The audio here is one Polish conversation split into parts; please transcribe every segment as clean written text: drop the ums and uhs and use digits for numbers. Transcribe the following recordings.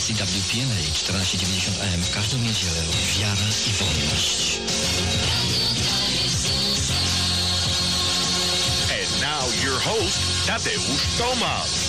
stacji WPNA 1490 AM w każdą niedzielę wiara i wolność. And now your host, Tadeusz Tomasz.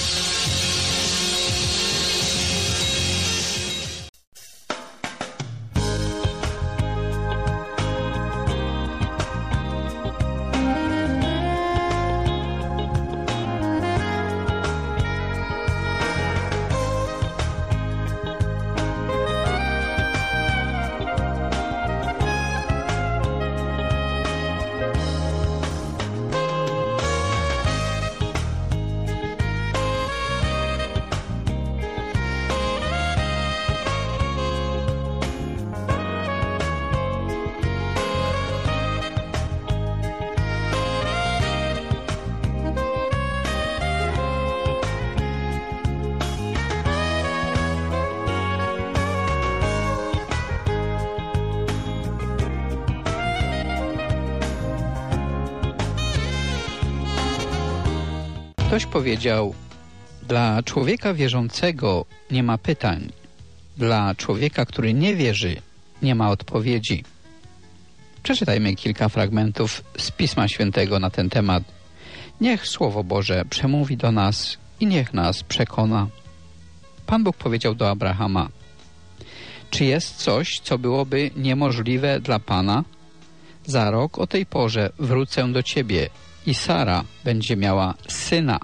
Ktoś powiedział, dla człowieka wierzącego nie ma pytań, dla człowieka, który nie wierzy, nie ma odpowiedzi. Przeczytajmy kilka fragmentów z Pisma Świętego na ten temat. Niech Słowo Boże przemówi do nas i niech nas przekona. Pan Bóg powiedział do Abrahama: czy jest coś, co byłoby niemożliwe dla Pana? Za rok o tej porze wrócę do Ciebie i Sara będzie miała syna.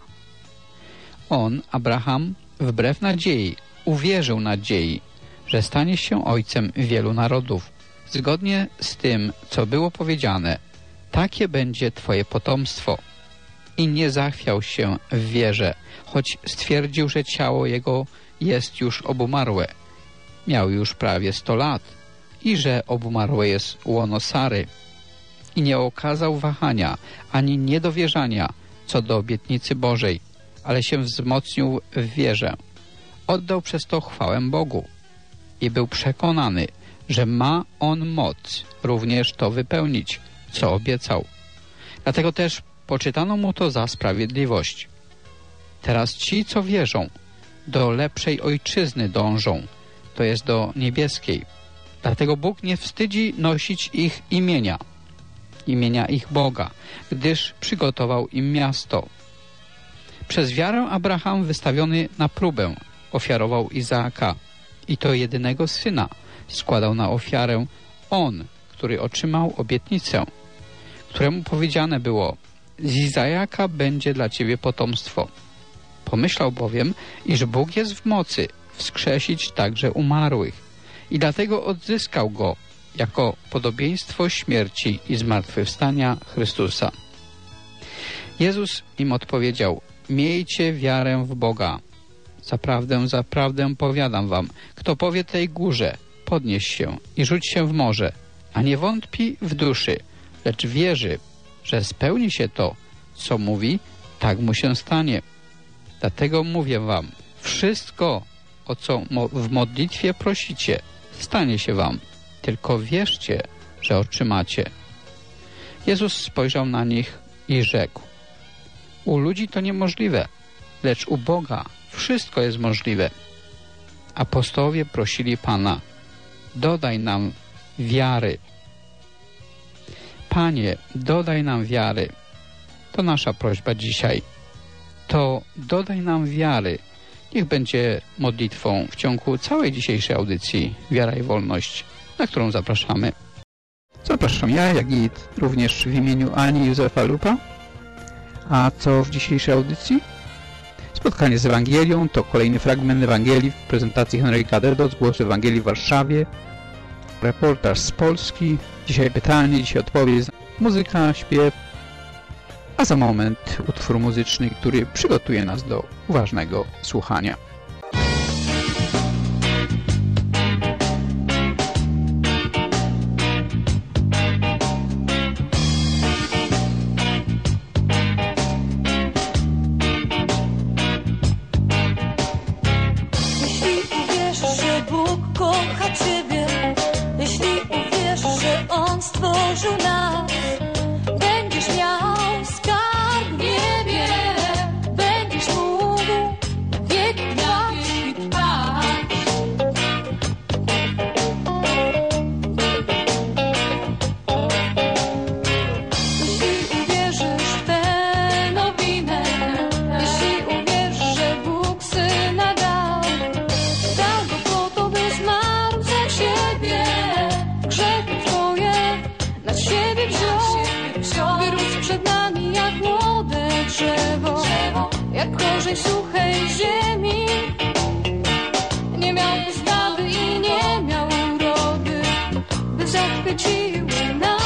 On, Abraham, wbrew nadziei, uwierzył nadziei, że stanie się ojcem wielu narodów. Zgodnie z tym, co było powiedziane, takie będzie Twoje potomstwo. I nie zachwiał się w wierze, choć stwierdził, że ciało jego jest już obumarłe. Miał już prawie 100 lat i że obumarłe jest łono Sary. I nie okazał wahania, ani niedowierzania co do obietnicy Bożej, ale się wzmocnił w wierze. Oddał przez to chwałę Bogu i był przekonany, że ma on moc również to wypełnić, co obiecał. Dlatego też poczytano mu to za sprawiedliwość. Teraz ci, co wierzą, do lepszej ojczyzny dążą, to jest do niebieskiej. Dlatego Bóg nie wstydzi nosić ich imienia ich Boga, gdyż przygotował im miasto. Przez wiarę Abraham, wystawiony na próbę, ofiarował Izaaka i to jedynego syna składał na ofiarę on, który otrzymał obietnicę, któremu powiedziane było: z Izaaka będzie dla ciebie potomstwo. Pomyślał bowiem, iż Bóg jest w mocy wskrzesić także umarłych i dlatego odzyskał go jako podobieństwo śmierci i zmartwychwstania Chrystusa. Jezus im odpowiedział: miejcie wiarę w Boga. Zaprawdę, zaprawdę powiadam wam, kto powie tej górze, podnieś się i rzuć się w morze, a nie wątpi w duszy, lecz wierzy, że spełni się to, co mówi, tak mu się stanie. Dlatego mówię wam, wszystko, o co w modlitwie prosicie, stanie się wam. Tylko wierzcie, że otrzymacie. Jezus spojrzał na nich i rzekł: u ludzi to niemożliwe, lecz u Boga wszystko jest możliwe. Apostołowie prosili Pana: dodaj nam wiary. Panie, dodaj nam wiary. To nasza prośba dzisiaj. To dodaj nam wiary. Niech będzie modlitwą w ciągu całej dzisiejszej audycji Wiara i Wolność, na którą zapraszamy. Zapraszam ja, jak i również w imieniu Ani Józefa Lupa. A co w dzisiejszej audycji? Spotkanie z Ewangelią, to kolejny fragment Ewangelii w prezentacji Henryka Derdo z Głosu Ewangelii w Warszawie. Reportaż z Polski. Dzisiaj pytanie, dzisiaj odpowiedź. Muzyka, śpiew. A za moment utwór muzyczny, który przygotuje nas do uważnego słuchania. Stworzył nas, będziesz miał skarb w niebie, będziesz mógł wieki trwać. drzewo, jak korzeń suchej ziemi. Nie miał postawy i nie miał urody, by zachwyciły nas.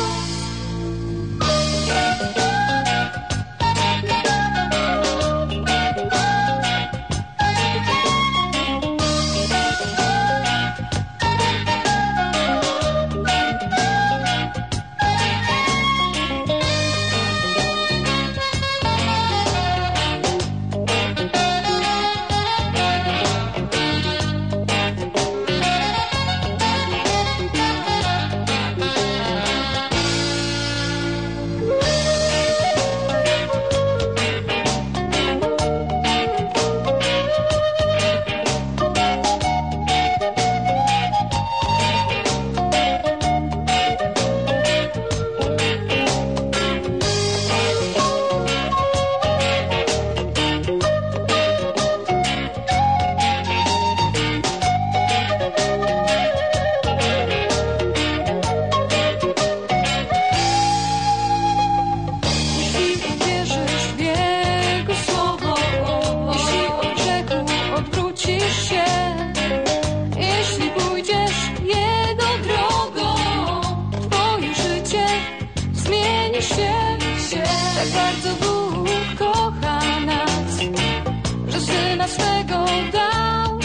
Tak bardzo Bóg kocha nas, że Syna swego dał,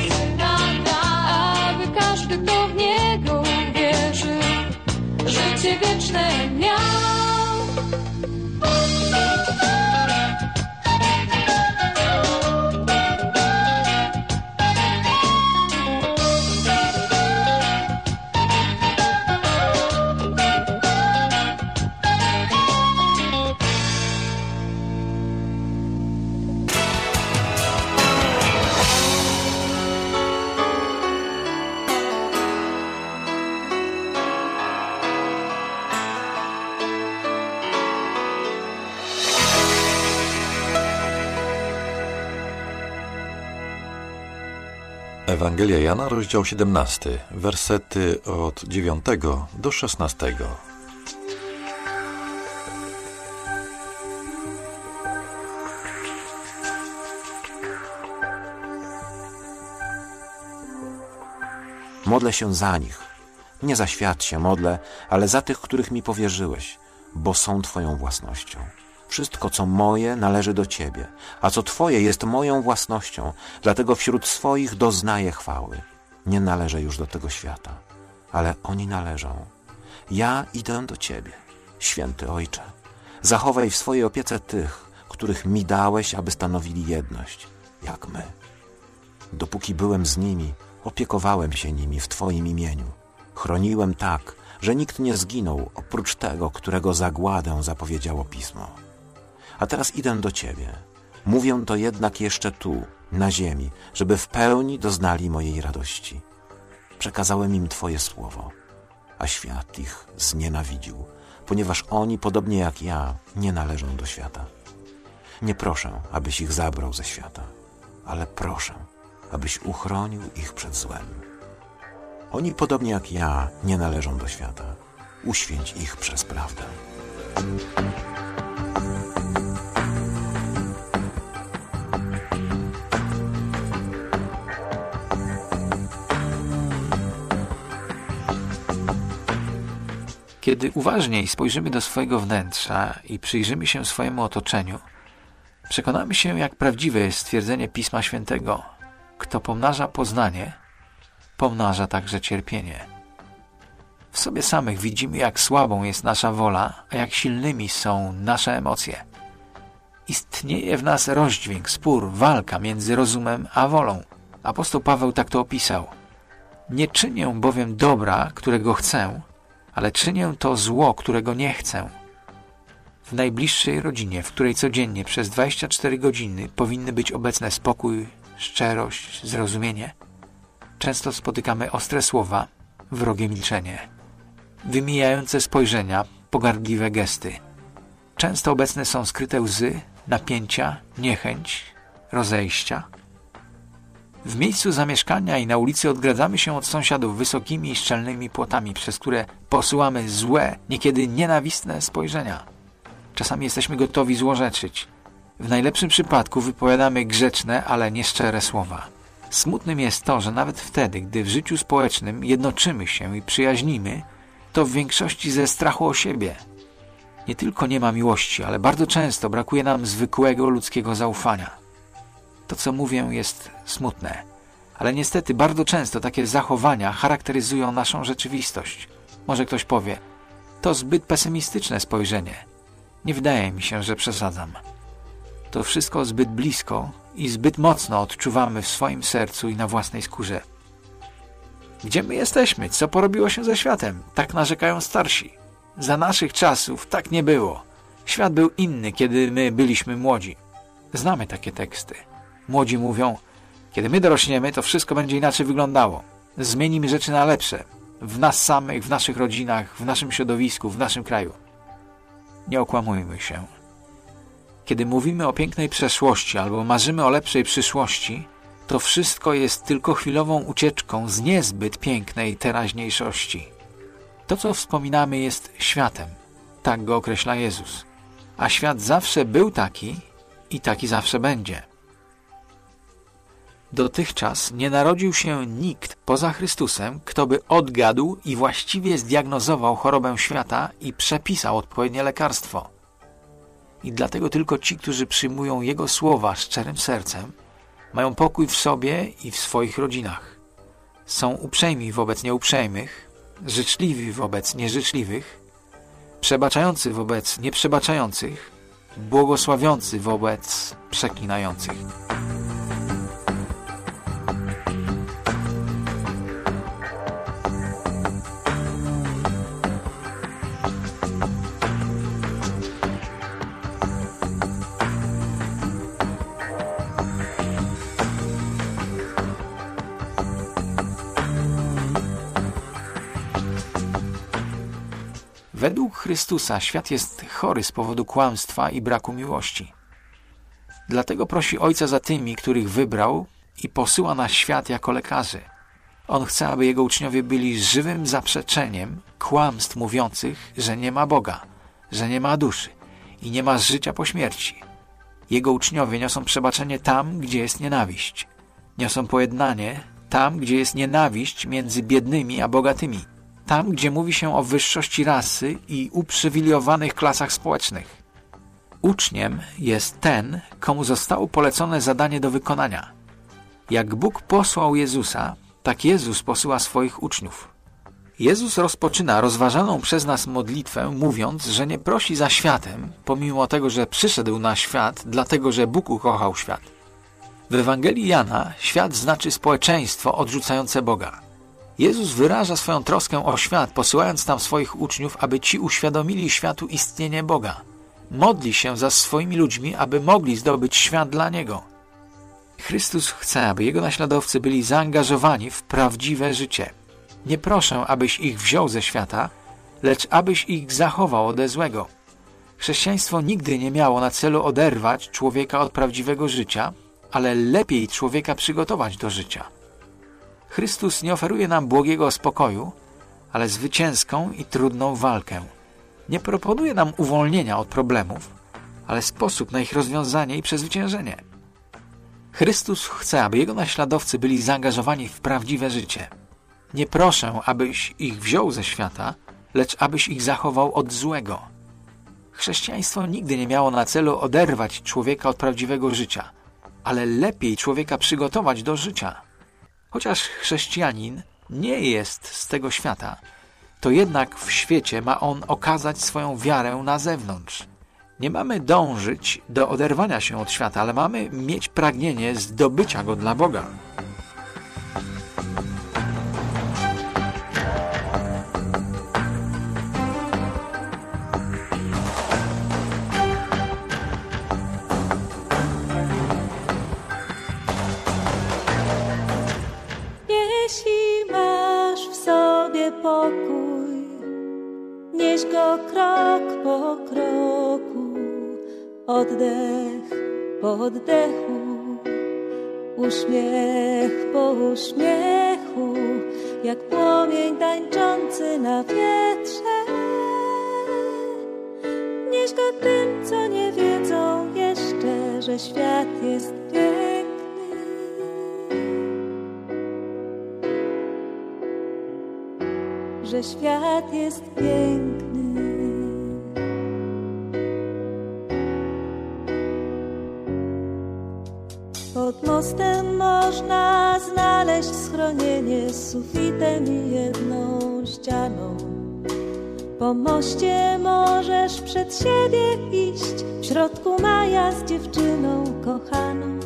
aby każdy, kto w Niego wierzy, życie wieczne miał. Ewangelia Jana, rozdział 17, wersety od 9 do 16. Modlę się za nich. Nie za świat się modlę, ale za tych, których mi powierzyłeś, bo są Twoją własnością. Wszystko, co moje, należy do Ciebie, a co Twoje jest moją własnością, dlatego wśród swoich doznaję chwały. Nie należę już do tego świata, ale oni należą. Ja idę do Ciebie, święty Ojcze. Zachowaj w swojej opiece tych, których mi dałeś, aby stanowili jedność, jak my. Dopóki byłem z nimi, opiekowałem się nimi w Twoim imieniu. Chroniłem tak, że nikt nie zginął, oprócz tego, którego zagładę zapowiedziało Pismo. A teraz idę do Ciebie. Mówię to jednak jeszcze tu, na ziemi, żeby w pełni doznali mojej radości. Przekazałem im Twoje słowo, a świat ich znienawidził, ponieważ oni, podobnie jak ja, nie należą do świata. Nie proszę, abyś ich zabrał ze świata, ale proszę, abyś uchronił ich przed złem. Oni, podobnie jak ja, nie należą do świata. Uświęć ich przez prawdę. Kiedy uważniej spojrzymy do swojego wnętrza i przyjrzymy się swojemu otoczeniu, przekonamy się, jak prawdziwe jest stwierdzenie Pisma Świętego. Kto pomnaża poznanie, pomnaża także cierpienie. W sobie samych widzimy, jak słabą jest nasza wola, a jak silnymi są nasze emocje. Istnieje w nas rozdźwięk, spór, walka między rozumem a wolą. Apostoł Paweł tak to opisał. Nie czynię bowiem dobra, którego chcę, ale czynię to zło, którego nie chcę. W najbliższej rodzinie, w której codziennie przez 24 godziny powinny być obecne spokój, szczerość, zrozumienie, często spotykamy ostre słowa, wrogie milczenie, wymijające spojrzenia, pogardliwe gesty. Często obecne są skryte łzy, napięcia, niechęć, rozejścia. W miejscu zamieszkania i na ulicy odgradzamy się od sąsiadów wysokimi i szczelnymi płotami, przez które posyłamy złe, niekiedy nienawistne spojrzenia. Czasami jesteśmy gotowi złorzeczyć. W najlepszym przypadku wypowiadamy grzeczne, ale nieszczere słowa. Smutnym jest to, że nawet wtedy, gdy w życiu społecznym jednoczymy się i przyjaźnimy, to w większości ze strachu o siebie. Nie tylko nie ma miłości, ale bardzo często brakuje nam zwykłego ludzkiego zaufania. To, co mówię, jest smutne, ale niestety bardzo często takie zachowania charakteryzują naszą rzeczywistość. Może ktoś powie, to zbyt pesymistyczne spojrzenie. Nie wydaje mi się, że przesadzam. To wszystko zbyt blisko i zbyt mocno odczuwamy w swoim sercu i na własnej skórze. Gdzie my jesteśmy? Co porobiło się ze światem? Tak narzekają starsi. Za naszych czasów tak nie było. Świat był inny, kiedy my byliśmy młodzi. Znamy takie teksty. Młodzi mówią, kiedy my dorośniemy, to wszystko będzie inaczej wyglądało. Zmienimy rzeczy na lepsze. W nas samych, w naszych rodzinach, w naszym środowisku, w naszym kraju. Nie okłamujmy się. Kiedy mówimy o pięknej przeszłości albo marzymy o lepszej przyszłości, to wszystko jest tylko chwilową ucieczką z niezbyt pięknej teraźniejszości. To, co wspominamy, jest światem. Tak go określa Jezus. A świat zawsze był taki i taki zawsze będzie. Dotychczas nie narodził się nikt poza Chrystusem, kto by odgadł i właściwie zdiagnozował chorobę świata i przepisał odpowiednie lekarstwo. I dlatego tylko ci, którzy przyjmują Jego słowa szczerym sercem, mają pokój w sobie i w swoich rodzinach. Są uprzejmi wobec nieuprzejmych, życzliwi wobec nieżyczliwych, przebaczający wobec nieprzebaczających, błogosławiący wobec przeklinających. Według Chrystusa świat jest chory z powodu kłamstwa i braku miłości. Dlatego prosi Ojca za tymi, których wybrał i posyła na świat jako lekarzy. On chce, aby Jego uczniowie byli żywym zaprzeczeniem kłamstw mówiących, że nie ma Boga, że nie ma duszy i nie ma życia po śmierci. Jego uczniowie niosą przebaczenie tam, gdzie jest nienawiść. Niosą pojednanie tam, gdzie jest nienawiść między biednymi a bogatymi. Tam, gdzie mówi się o wyższości rasy i uprzywilejowanych klasach społecznych. Uczniem jest ten, komu zostało polecone zadanie do wykonania. Jak Bóg posłał Jezusa, tak Jezus posyła swoich uczniów. Jezus rozpoczyna rozważaną przez nas modlitwę, mówiąc, że nie prosi za światem, pomimo tego, że przyszedł na świat, dlatego że Bóg ukochał świat. W Ewangelii Jana świat znaczy społeczeństwo odrzucające Boga. Jezus wyraża swoją troskę o świat, posyłając tam swoich uczniów, aby ci uświadomili światu istnienie Boga. Modli się za swoimi ludźmi, aby mogli zdobyć świat dla Niego. Chrystus chce, aby Jego naśladowcy byli zaangażowani w prawdziwe życie. Nie proszę, abyś ich wziął ze świata, lecz abyś ich zachował ode złego. Chrześcijaństwo nigdy nie miało na celu oderwać człowieka od prawdziwego życia, ale lepiej człowieka przygotować do życia. Chrystus nie oferuje nam błogiego spokoju, ale zwycięską i trudną walkę. Nie proponuje nam uwolnienia od problemów, ale sposób na ich rozwiązanie i przezwyciężenie. Chrystus chce, aby Jego naśladowcy byli zaangażowani w prawdziwe życie. Nie proszę, abyś ich wziął ze świata, lecz abyś ich zachował od złego. Chrześcijaństwo nigdy nie miało na celu oderwać człowieka od prawdziwego życia, ale lepiej człowieka przygotować do życia. Chociaż chrześcijanin nie jest z tego świata, to jednak w świecie ma on okazać swoją wiarę na zewnątrz. Nie mamy dążyć do oderwania się od świata, ale mamy mieć pragnienie zdobycia go dla Boga. Jeśli masz w sobie pokój, nieś go krok po kroku, oddech po oddechu, uśmiech po uśmiechu, jak płomień tańczący na wietrze. Nie Nieś go tym, co nie wiedzą jeszcze, że świat jest piękny. Że świat jest piękny. Pod mostem można znaleźć schronienie z sufitem i jedną ścianą. Po moście możesz przed siebie iść, w środku maja z dziewczyną kochaną.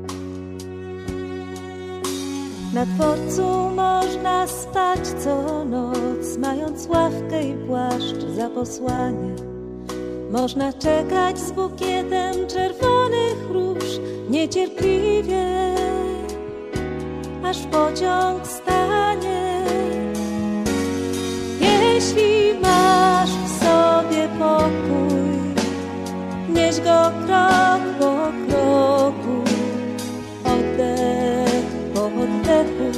Na dworcu można spać co noc, mając ławkę i płaszcz za posłanie. Można czekać z bukietem czerwonych róż niecierpliwie, aż pociąg stanie. Jeśli masz w sobie pokój, nieś go krok po kroku, oddech po oddechu,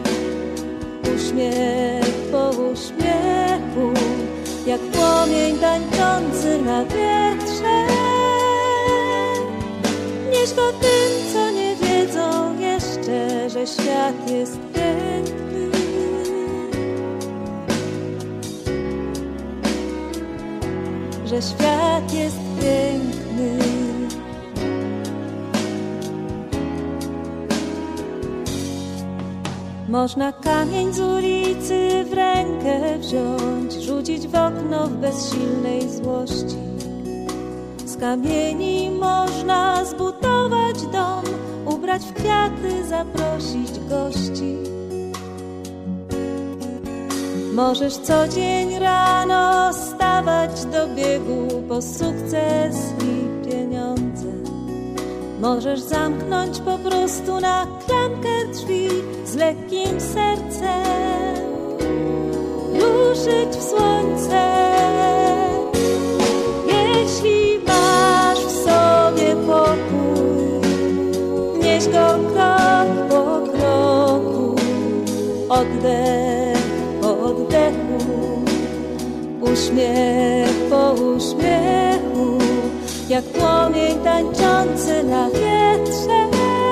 uśmiech po uśmiechu, jak płomień tańczący na wietrze. Nieś go tym, co nie wiedzą jeszcze, że świat jest piękny. Że świat jest piękny. Można kamień z ulicy w rękę wziąć, rzucić w okno w bezsilnej złości. Z kamieni można zbudować dom, ubrać w kwiaty, zaprosić gości. Możesz co dzień rano stawać do biegu po sukces i pieniądze. Możesz zamknąć po prostu na klamkę drzwi z lekkim sercem, ruszyć w słońce. Jeśli masz w sobie pokój, nieś go krok po kroku, oddech po oddechu, uśmiech po uśmiechu, jak płomień tańczący na wietrze.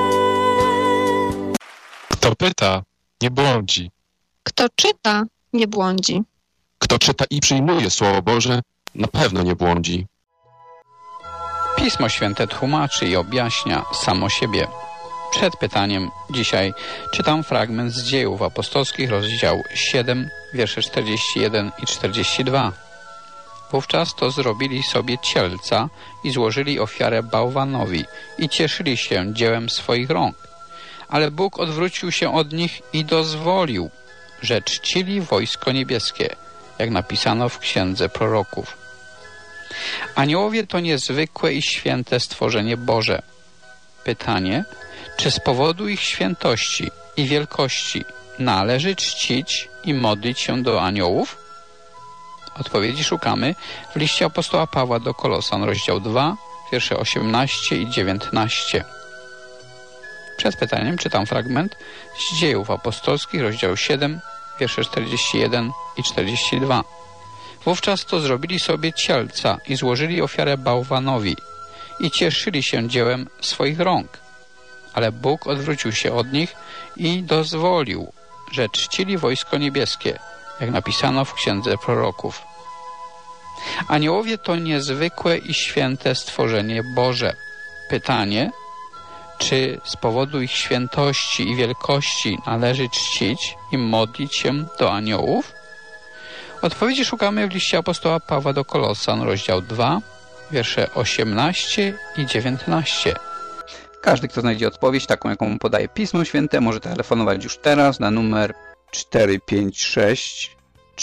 Kto pyta, nie błądzi. Kto czyta, nie błądzi. Kto czyta i przyjmuje Słowo Boże, na pewno nie błądzi. Pismo Święte tłumaczy i objaśnia samo siebie. Przed pytaniem dzisiaj czytam fragment z Dziejów Apostolskich, rozdział 7, wiersze 41 i 42. Wówczas to zrobili sobie cielca i złożyli ofiarę bałwanowi i cieszyli się dziełem swoich rąk. Ale Bóg odwrócił się od nich i dozwolił, że czcili wojsko niebieskie, jak napisano w Księdze Proroków. Aniołowie to niezwykłe i święte stworzenie Boże. Pytanie, czy z powodu ich świętości i wielkości należy czcić i modlić się do aniołów? Odpowiedzi szukamy w liście apostoła Pawła do Kolosan, rozdział 2, wiersze 18 i 19. Przed pytaniem czytam fragment z Dziejów Apostolskich, rozdział 7, wiersze 41 i 42. Wówczas to zrobili sobie cielca i złożyli ofiarę bałwanowi i cieszyli się dziełem swoich rąk. Ale Bóg odwrócił się od nich i dozwolił, że czcili wojsko niebieskie, jak napisano w Księdze Proroków. Aniołowie to niezwykłe i święte stworzenie Boże. Pytanie, czy z powodu ich świętości i wielkości należy czcić i modlić się do aniołów? Odpowiedzi szukamy w liście apostoła Pawła do Kolosan, rozdział 2, wiersze 18 i 19. Każdy, kto znajdzie odpowiedź, taką jaką mu podaje Pismo Święte, może telefonować już teraz na numer 456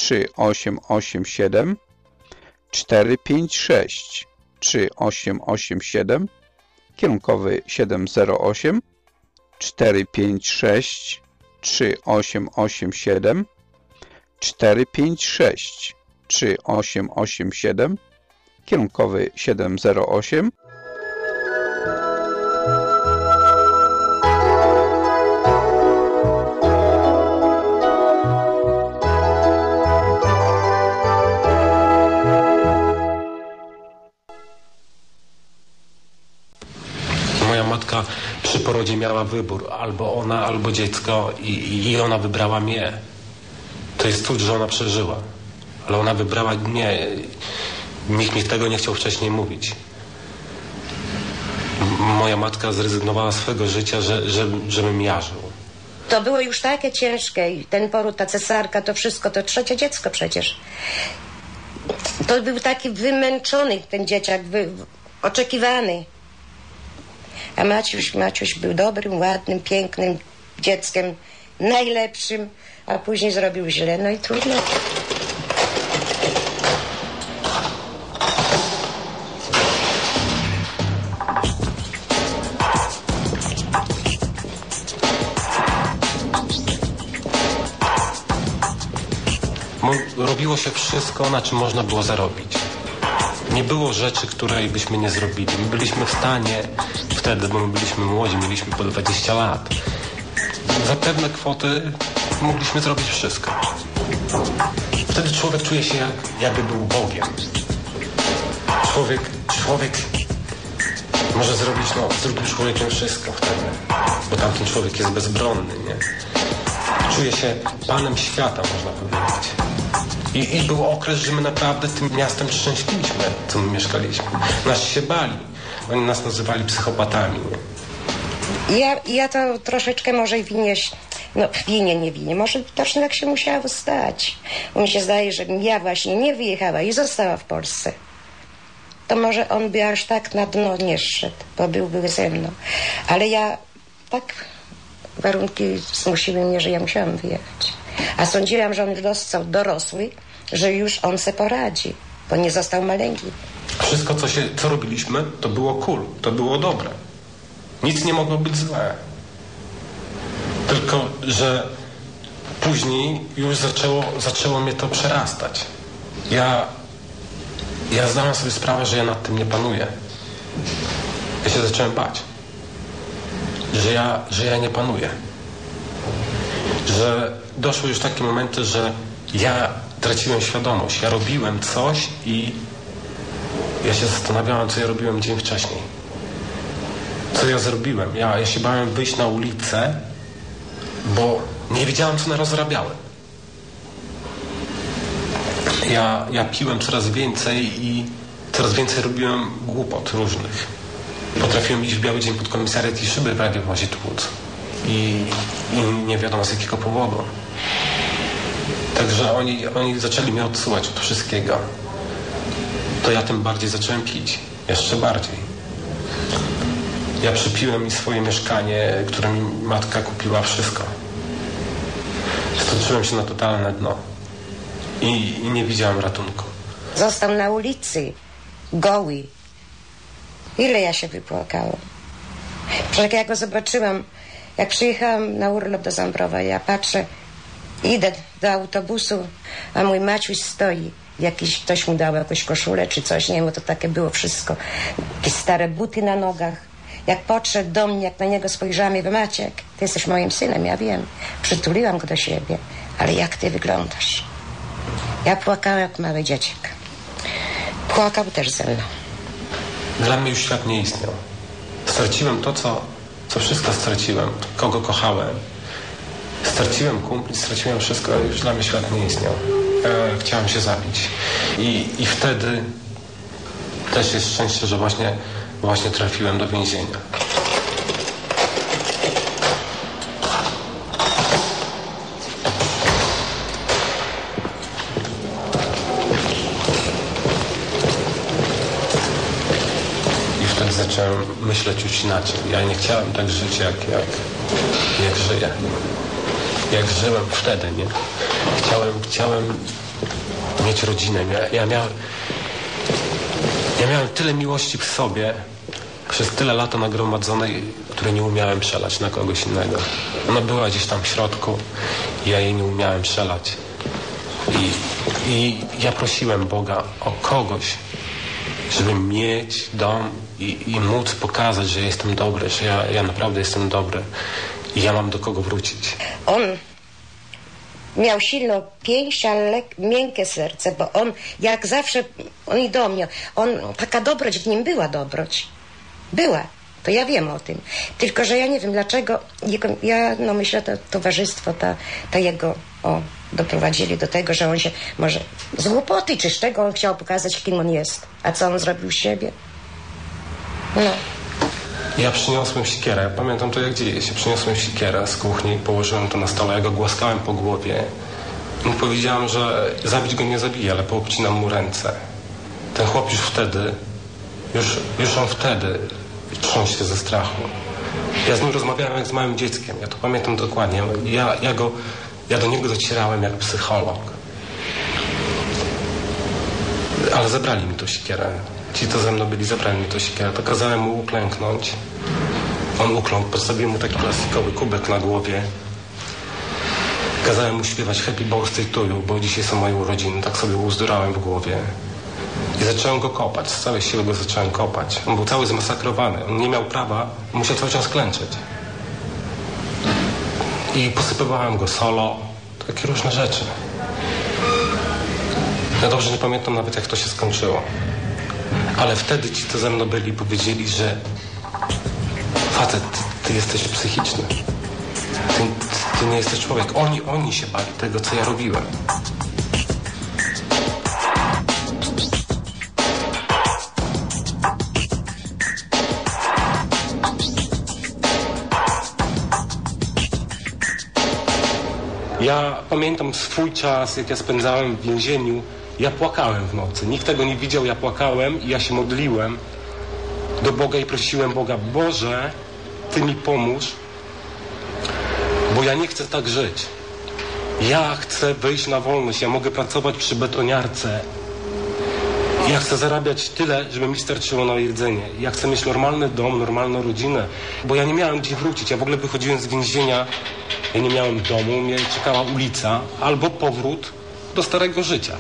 3887 456 3887, kierunkowy 708, 456 3887, 456 3887, kierunkowy 708. porodzie miała wybór, albo ona, albo dziecko i ona wybrała mnie. To jest cud, że ona przeżyła. Ale ona wybrała mnie. Nikt mi tego nie chciał wcześniej mówić. Moja matka zrezygnowała z swego życia, żebym ja żył. To było już takie ciężkie i ten poród, ta cesarka, to wszystko, to trzecie dziecko przecież. To był taki wymęczony ten dzieciak, oczekiwany. A Maciuś był dobrym, ładnym, pięknym dzieckiem, najlepszym, a później zrobił źle, no i trudno. Robiło się wszystko, na czym można było zarobić. Nie było rzeczy, której byśmy nie zrobili. My byliśmy w stanie wtedy, bo my byliśmy młodzi, mieliśmy po 20 lat. Za pewne kwoty mogliśmy zrobić wszystko. Wtedy człowiek czuje się jakby był Bogiem. Człowiek może zrobić, z drugim człowiekiem wszystko wtedy, bo tamten człowiek jest bezbronny, nie? Czuje się panem świata, można powiedzieć. I był okres, że my naprawdę tym miastem szczęśliśmy, co my mieszkaliśmy. Nas się bali. Oni nas nazywali psychopatami. Ja to troszeczkę może winię. Może troszkę tak się musiało stać. Bo mi się zdaje, że ja właśnie nie wyjechała i została w Polsce. To może on by aż tak na dno nie szedł, bo byłby ze mną. Ale ja tak... Warunki zmusiły mnie, że ja musiałam wyjechać. A sądziłam, że on już został dorosły, że już on se poradzi, bo nie został maleńki. Wszystko, co robiliśmy, to było cool, to było dobre. Nic nie mogło być złe. Tylko, że później już zaczęło mnie to przerastać. Ja zdałem sobie sprawę, że ja nad tym nie panuję. Ja się zacząłem bać. Że ja nie panuję. Że doszły już takie momenty, że ja traciłem świadomość. Ja robiłem coś i ja się zastanawiałem, co ja robiłem dzień wcześniej. Co ja zrobiłem. Ja się bałem wyjść na ulicę, bo nie wiedziałem, co narozrabiałem. Ja piłem coraz więcej i coraz więcej robiłem głupot różnych. Potrafiłem iść w biały dzień pod komisariat i szyby prawie w łazie tłuc. I nie wiadomo z jakiego powodu. Także oni zaczęli mnie odsyłać od wszystkiego. To ja tym bardziej zacząłem pić. Jeszcze bardziej. Ja przypiłem mi swoje mieszkanie, które mi matka kupiła, wszystko. Stoczyłem się na totalne dno. I nie widziałem ratunku. Został na ulicy, goły. Ile ja się wypłakałam. Przecież jak ja go zobaczyłam, jak przyjechałam na urlop do Zambrowa, ja patrzę, idę do autobusu, a mój Maciuś stoi. Ktoś mu dał jakąś koszulę czy coś, nie wiem, bo to takie było wszystko. Jakieś stare buty na nogach. Jak podszedł do mnie, jak na niego spojrzałam, i Maciek, ty jesteś moim synem, ja wiem. Przytuliłam go do siebie, ale jak ty wyglądasz? Ja płakałam jak mały dzieciak. Płakał też ze mną. Dla mnie już świat nie istniał. Straciłem to, co wszystko straciłem. Kogo kochałem. Straciłem kumpli, straciłem wszystko. Już dla mnie świat nie istniał. Chciałem się zabić. I wtedy też jest szczęście, że właśnie trafiłem do więzienia. Zacząłem myśleć już inaczej. Ja nie chciałem tak żyć, jak żyję. Jak żyłem wtedy, nie? Chciałem mieć rodzinę. Ja miałem tyle miłości w sobie przez tyle lat nagromadzonej, które nie umiałem przelać na kogoś innego. Ona była gdzieś tam w środku i ja jej nie umiałem przelać. I ja prosiłem Boga o kogoś, żeby mieć dom i móc pokazać, że jestem dobry, że ja naprawdę jestem dobry i ja mam do kogo wrócić. On miał silną pięść, ale miękkie serce, bo on jak zawsze, on i do mnie, taka dobroć w nim była, dobroć. Była. To ja wiem o tym. Tylko, że ja nie wiem, dlaczego ja myślę, to towarzystwo, ta jego, doprowadzili do tego, że on się może z głupoty czy z czego on chciał pokazać, kim on jest. A co on zrobił z siebie? No. Ja przyniosłem siekierę, ja pamiętam to jak dzieje się. Przyniosłem siekierę z kuchni, położyłem to na stole, ja go głaskałem po głowie. I powiedziałem, że zabić go nie zabiję, ale poobcinam mu ręce. Ten chłop już wtedy, już on wtedy trząsł się ze strachu. Ja z nim rozmawiałem jak z małym dzieckiem, ja to pamiętam dokładnie. Ja do niego docierałem jak psycholog. Ale zabrali mi to siekierę. Ci, co ze mną byli, zabrali mi to siekierę. To kazałem mu uklęknąć. On ukląkł, postawiłem mu taki plastikowy kubek na głowie. Kazałem mu śpiewać Happy Birthday to you, bo dzisiaj są moje urodziny. Tak sobie uzdurałem w głowie. I zacząłem go kopać. Z całej siły go zacząłem kopać. On był cały zmasakrowany. On nie miał prawa. Musiał cały czas klęczeć. I posypywałem go solo. Takie różne rzeczy. Ja dobrze nie pamiętam nawet, jak to się skończyło. Ale wtedy ci, co ze mną byli, powiedzieli, że facet, ty jesteś psychiczny. Ty nie jesteś człowiek. Oni się bali tego, co ja robiłem. Ja pamiętam swój czas, jak ja spędzałem w więzieniu. Ja płakałem w nocy. Nikt tego nie widział, ja płakałem i ja się modliłem do Boga i prosiłem Boga: Boże, Ty mi pomóż, bo ja nie chcę tak żyć. Ja chcę wyjść na wolność, ja mogę pracować przy betoniarce. Ja chcę zarabiać tyle, żeby mi starczyło na jedzenie. Ja chcę mieć normalny dom, normalną rodzinę, bo ja nie miałem gdzie wrócić. Ja w ogóle wychodziłem z więzienia, ja nie miałem domu, mnie czekała ulica albo powrót do starego życia.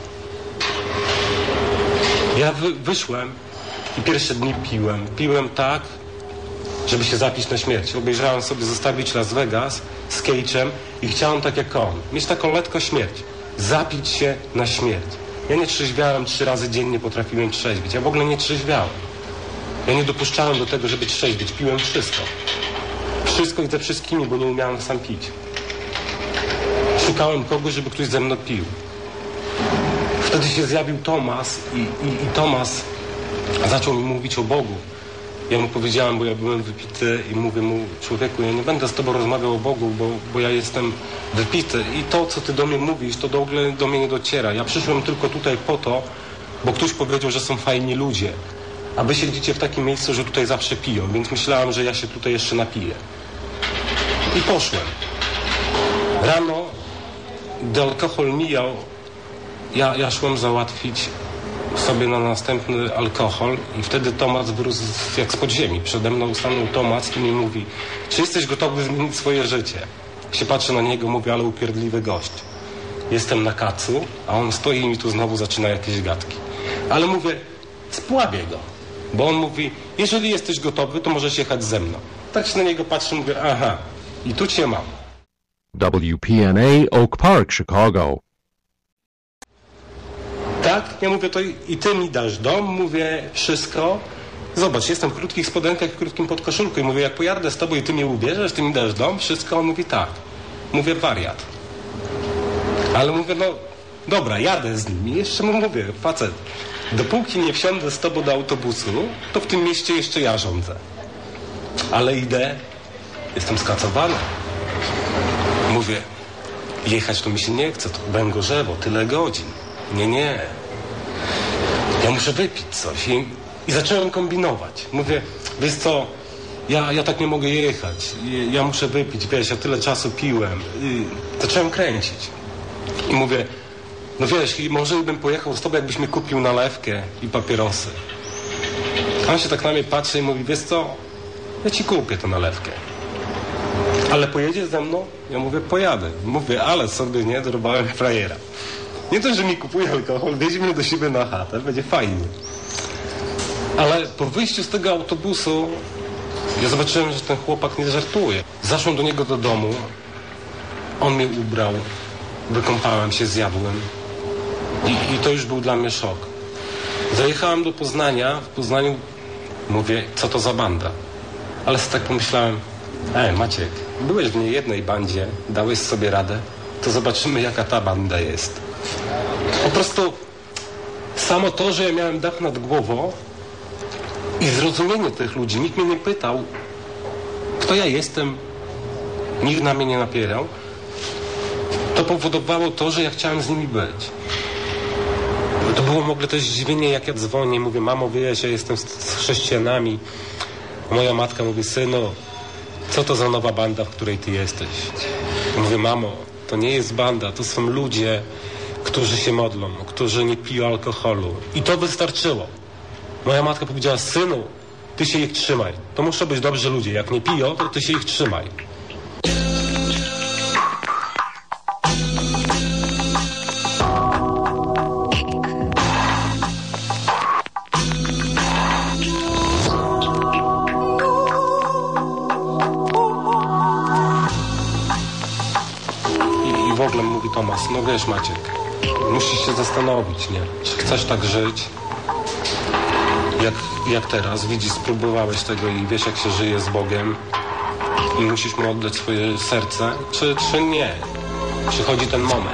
Ja wyszłem i pierwsze dni piłem. Piłem tak, żeby się zapić na śmierć. Obejrzałem sobie Zostawić Las Vegas z Cage'em i chciałem tak jak on. Mieć taką lekką śmierć. Zapić się na śmierć. Ja nie trzeźwiałem 3 razy dziennie, potrafiłem trzeźwić. Ja w ogóle nie trzeźwiałem. Ja nie dopuszczałem do tego, żeby trzeźwić. Piłem wszystko. Wszystko i ze wszystkimi, bo nie umiałem sam pić. Szukałem kogoś, żeby ktoś ze mną pił. Wtedy się zjawił Tomasz i Tomasz zaczął mi mówić o Bogu. Ja mu powiedziałem, bo ja byłem wypity i mówię mu: człowieku, ja nie będę z tobą rozmawiał o Bogu, bo ja jestem wypity i to, co ty do mnie mówisz, to do mnie nie dociera. Ja przyszłem tylko tutaj po to, bo ktoś powiedział, że są fajni ludzie, a wy siedzicie w takim miejscu, że tutaj zawsze piją, więc myślałem, że ja się tutaj jeszcze napiję. I poszłem. Rano, gdy alkohol mijał, ja szłem załatwić sobie na następny alkohol i wtedy Tomasz wyrósł jak z podziemi. Przede mną stanął Tomasz i mi mówi: czy jesteś gotowy zmienić swoje życie? Się patrzę na niego, mówię: ale upierdliwy gość. Jestem na kacu, a on stoi i mi tu znowu zaczyna jakieś gadki. Ale mówię: spławię go. Bo on mówi: jeżeli jesteś gotowy, to możesz jechać ze mną. Tak się na niego patrzę, mówię: aha, i tu cię mam. WPNA Oak Park, Chicago. Tak? Ja mówię: to i ty mi dasz dom, mówię, wszystko. Zobacz, jestem w krótkich spodenkach i w krótkim podkoszulku i mówię: jak pojadę z tobą i ty mnie ubierzesz, ty mi dasz dom, wszystko? On mówi: tak. Mówię: wariat. Ale mówię: no dobra, jadę z nim. I jeszcze mu mówię: facet, dopóki nie wsiądę z tobą do autobusu, to w tym mieście jeszcze ja rządzę. Ale idę, jestem skacowany. Mówię: jechać to mi się nie chce, to Węgorzewo, tyle godzin. Nie. Ja muszę wypić coś. I zacząłem kombinować. Mówię: wiesz co, ja tak nie mogę jechać. Ja muszę wypić, wiesz, ja tyle czasu piłem. I zacząłem kręcić. I mówię: no wiesz, może bym pojechał z tobą, jakbyś mi kupił nalewkę i papierosy. A on się tak na mnie patrzy i mówi: wiesz co, ja ci kupię tę nalewkę. Ale pojedziesz ze mną? Ja mówię: pojadę. Mówię: ale sobie nie, dorobałem frajera. Nie to, że mi kupuje alkohol, wiezie mnie do siebie na chatę, będzie fajnie. Ale po wyjściu z tego autobusu ja zobaczyłem, że ten chłopak nie żartuje. Zaszłem do niego do domu, on mnie ubrał, wykąpałem się, zjadłem i to już był dla mnie szok. Zajechałem do Poznania, w Poznaniu mówię: co to za banda? Ale tak pomyślałem, Maciek, byłeś w niejednej bandzie, dałeś sobie radę, to zobaczymy, jaka ta banda jest. Po prostu samo to, że ja miałem dach nad głową i zrozumienie tych ludzi, nikt mnie nie pytał, kto ja jestem, nikt na mnie nie napierał, to powodowało to, że ja chciałem z nimi być. To było w ogóle też zdziwienie, jak ja dzwonię i mówię, mamo, wiesz, ja jestem z chrześcijanami. Moja matka mówi, synu, co to za nowa banda, w której ty jesteś? I mówię, mamo, to nie jest banda, to są ludzie, którzy się modlą, którzy nie piją alkoholu. I to wystarczyło. Moja matka powiedziała, synu, ty się ich trzymaj. To muszą być dobrzy ludzie. Jak nie piją, to ty się ich trzymaj. I w ogóle mówi Tomasz, no wiesz, Maciek, musisz się zastanowić, nie? Czy chcesz tak żyć? Jak teraz, widzisz, spróbowałeś tego i wiesz, jak się żyje z Bogiem i musisz mu oddać swoje serce, czy nie? Przychodzi ten moment.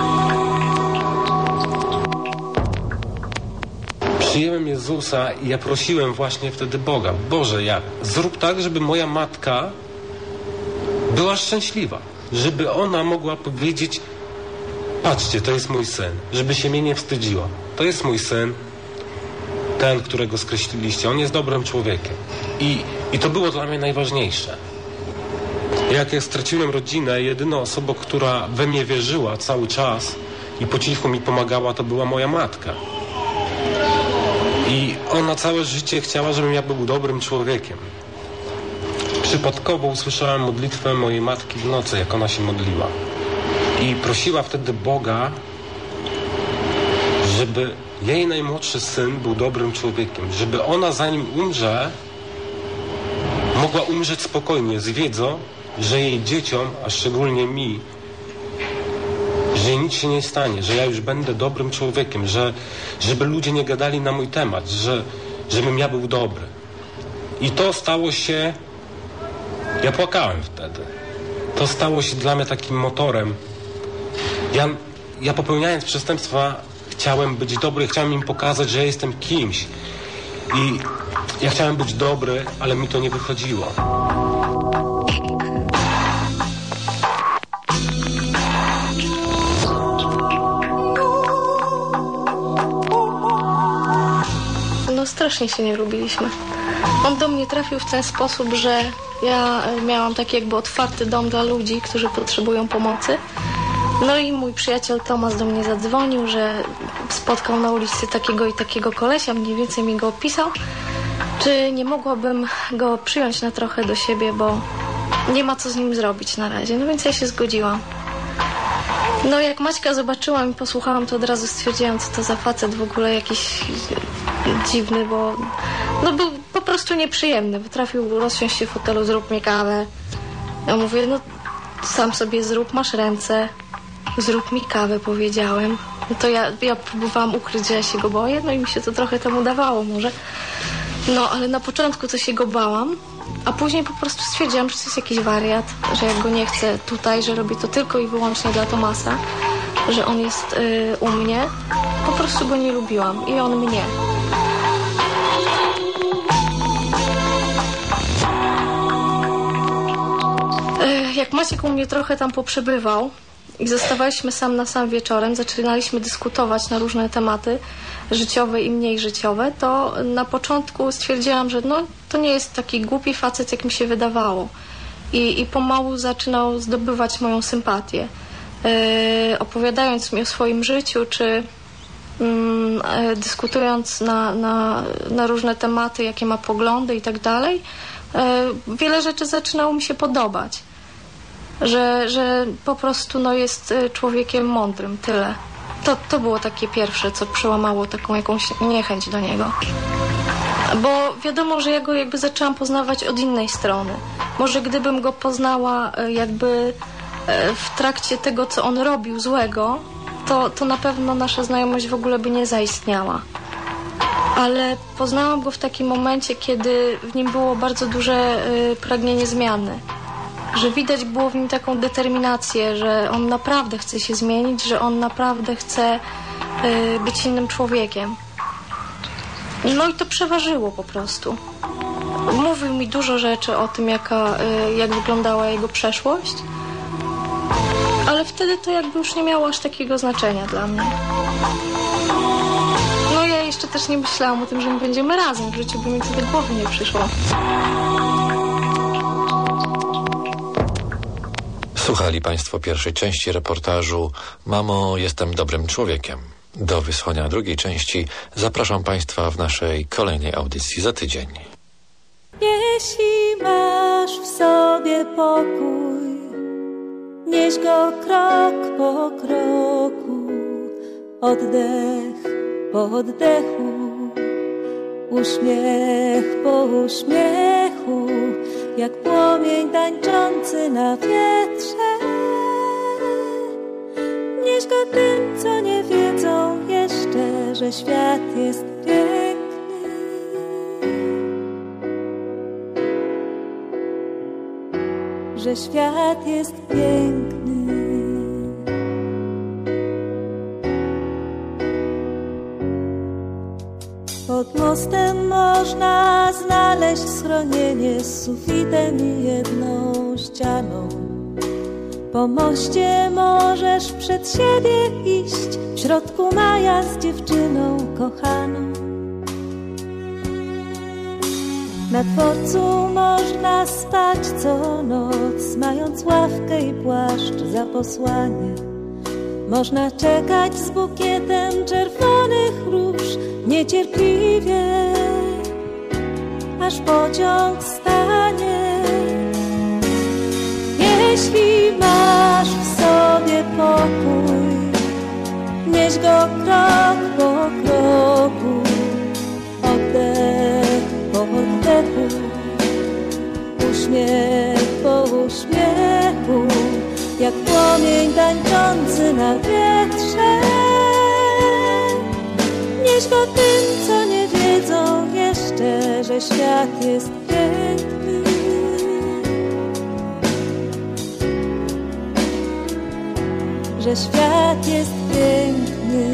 Przyjąłem Jezusa i ja prosiłem właśnie wtedy Boga, Boże, zrób tak, żeby moja matka była szczęśliwa, żeby ona mogła powiedzieć, patrzcie, to jest mój syn, żeby się mnie nie wstydziła, to jest mój syn, ten, którego skreśliliście, on jest dobrym człowiekiem. I to było dla mnie najważniejsze. Jak ja straciłem rodzinę, jedyna osoba, która we mnie wierzyła cały czas i po cichu mi pomagała, to była moja matka. I ona całe życie chciała, żebym ja był dobrym człowiekiem. Przypadkowo usłyszałem modlitwę mojej matki w nocy, jak ona się modliła. I prosiła wtedy Boga, żeby jej najmłodszy syn był dobrym człowiekiem, żeby ona, zanim umrze, mogła umrzeć spokojnie, z wiedzą, że jej dzieciom, a szczególnie mi, że nic się nie stanie, że ja już będę dobrym człowiekiem, żeby ludzie nie gadali na mój temat, żebym ja był dobry. I to stało się, ja płakałem wtedy, to stało się dla mnie takim motorem. Ja popełniając przestępstwa, chciałem być dobry, chciałem im pokazać, że ja jestem kimś. I ja chciałem być dobry, ale mi to nie wychodziło. No strasznie się nie lubiliśmy. On do mnie trafił w ten sposób, że ja miałam taki jakby otwarty dom dla ludzi, którzy potrzebują pomocy. No i mój przyjaciel Tomasz do mnie zadzwonił, że spotkał na ulicy takiego i takiego kolesia, mniej więcej mi go opisał. Czy nie mogłabym go przyjąć na trochę do siebie, bo nie ma co z nim zrobić na razie. No więc ja się zgodziłam. No jak Maćka zobaczyłam i posłuchałam, to od razu stwierdziłam, co to za facet w ogóle jakiś dziwny, bo no był po prostu nieprzyjemny. Potrafił rozsiąść się w fotelu, zrób mi kawę. Ja mówię, no sam sobie zrób, masz ręce. Zrób mi kawę, powiedziałem. No to ja próbowałam ukryć, że ja się go boję, no i mi się to trochę tam udawało może. No, ale na początku to się go bałam, a później po prostu stwierdziłam, że to jest jakiś wariat, że jak go nie chcę tutaj, że robię to tylko i wyłącznie dla Tomasa, że on jest u mnie. Po prostu go nie lubiłam i on mnie. Jak Maciek u mnie trochę tam poprzebywał i zostawaliśmy sam na sam wieczorem, zaczynaliśmy dyskutować na różne tematy życiowe i mniej życiowe, to na początku stwierdziłam, że no, to nie jest taki głupi facet, jak mi się wydawało. I pomału zaczynał zdobywać moją sympatię. Opowiadając mi o swoim życiu, czy dyskutując na różne tematy, jakie ma poglądy i tak dalej, wiele rzeczy zaczynało mi się podobać. Że po prostu no, jest człowiekiem mądrym, tyle. To było takie pierwsze, co przełamało taką jakąś niechęć do niego. Bo wiadomo, że ja go jakby zaczęłam poznawać od innej strony. Może gdybym go poznała jakby w trakcie tego, co on robił złego, to na pewno nasza znajomość w ogóle by nie zaistniała. ale poznałam go w takim momencie, kiedy w nim było bardzo duże pragnienie zmiany. Że widać było w nim taką determinację, że on naprawdę chce się zmienić, że on naprawdę chce być innym człowiekiem. No i to przeważyło po prostu. Mówił mi dużo rzeczy o tym, jak wyglądała jego przeszłość, ale wtedy to jakby już nie miało aż takiego znaczenia dla mnie. No ja jeszcze też nie myślałam o tym, że my będziemy razem. W życiu by mi to do głowy nie przyszło. Słuchali Państwo pierwszej części reportażu Mamo, jestem dobrym człowiekiem. Do wysłuchania drugiej części zapraszam Państwa w naszej kolejnej audycji za tydzień. Jeśli masz w sobie pokój, nieś go krok po kroku, oddech po oddechu, uśmiech po uśmiechu, jak płomień tańczący na wietrze. Nieś go tym, co nie wiedzą jeszcze, że świat jest piękny. Że świat jest piękny. Pod mostem można znaleźć schronienie z sufitem i jedną ścianą. Po moście możesz przed siebie iść, w środku maja z dziewczyną kochaną. Na dworcu można spać co noc, mając ławkę i płaszcz za posłanie. Można czekać z bukietem czerwonych róż niecierpliwie, aż pociąg stanie. Jeśli masz w sobie pokój, nieś go krok po kroku, oddech po oddechu, uśmiech po uśmiechu, jak płomień tańczący na wietrze. Nieś go tym, co nie wiedzą jeszcze, że świat jest piękny. Że świat jest piękny.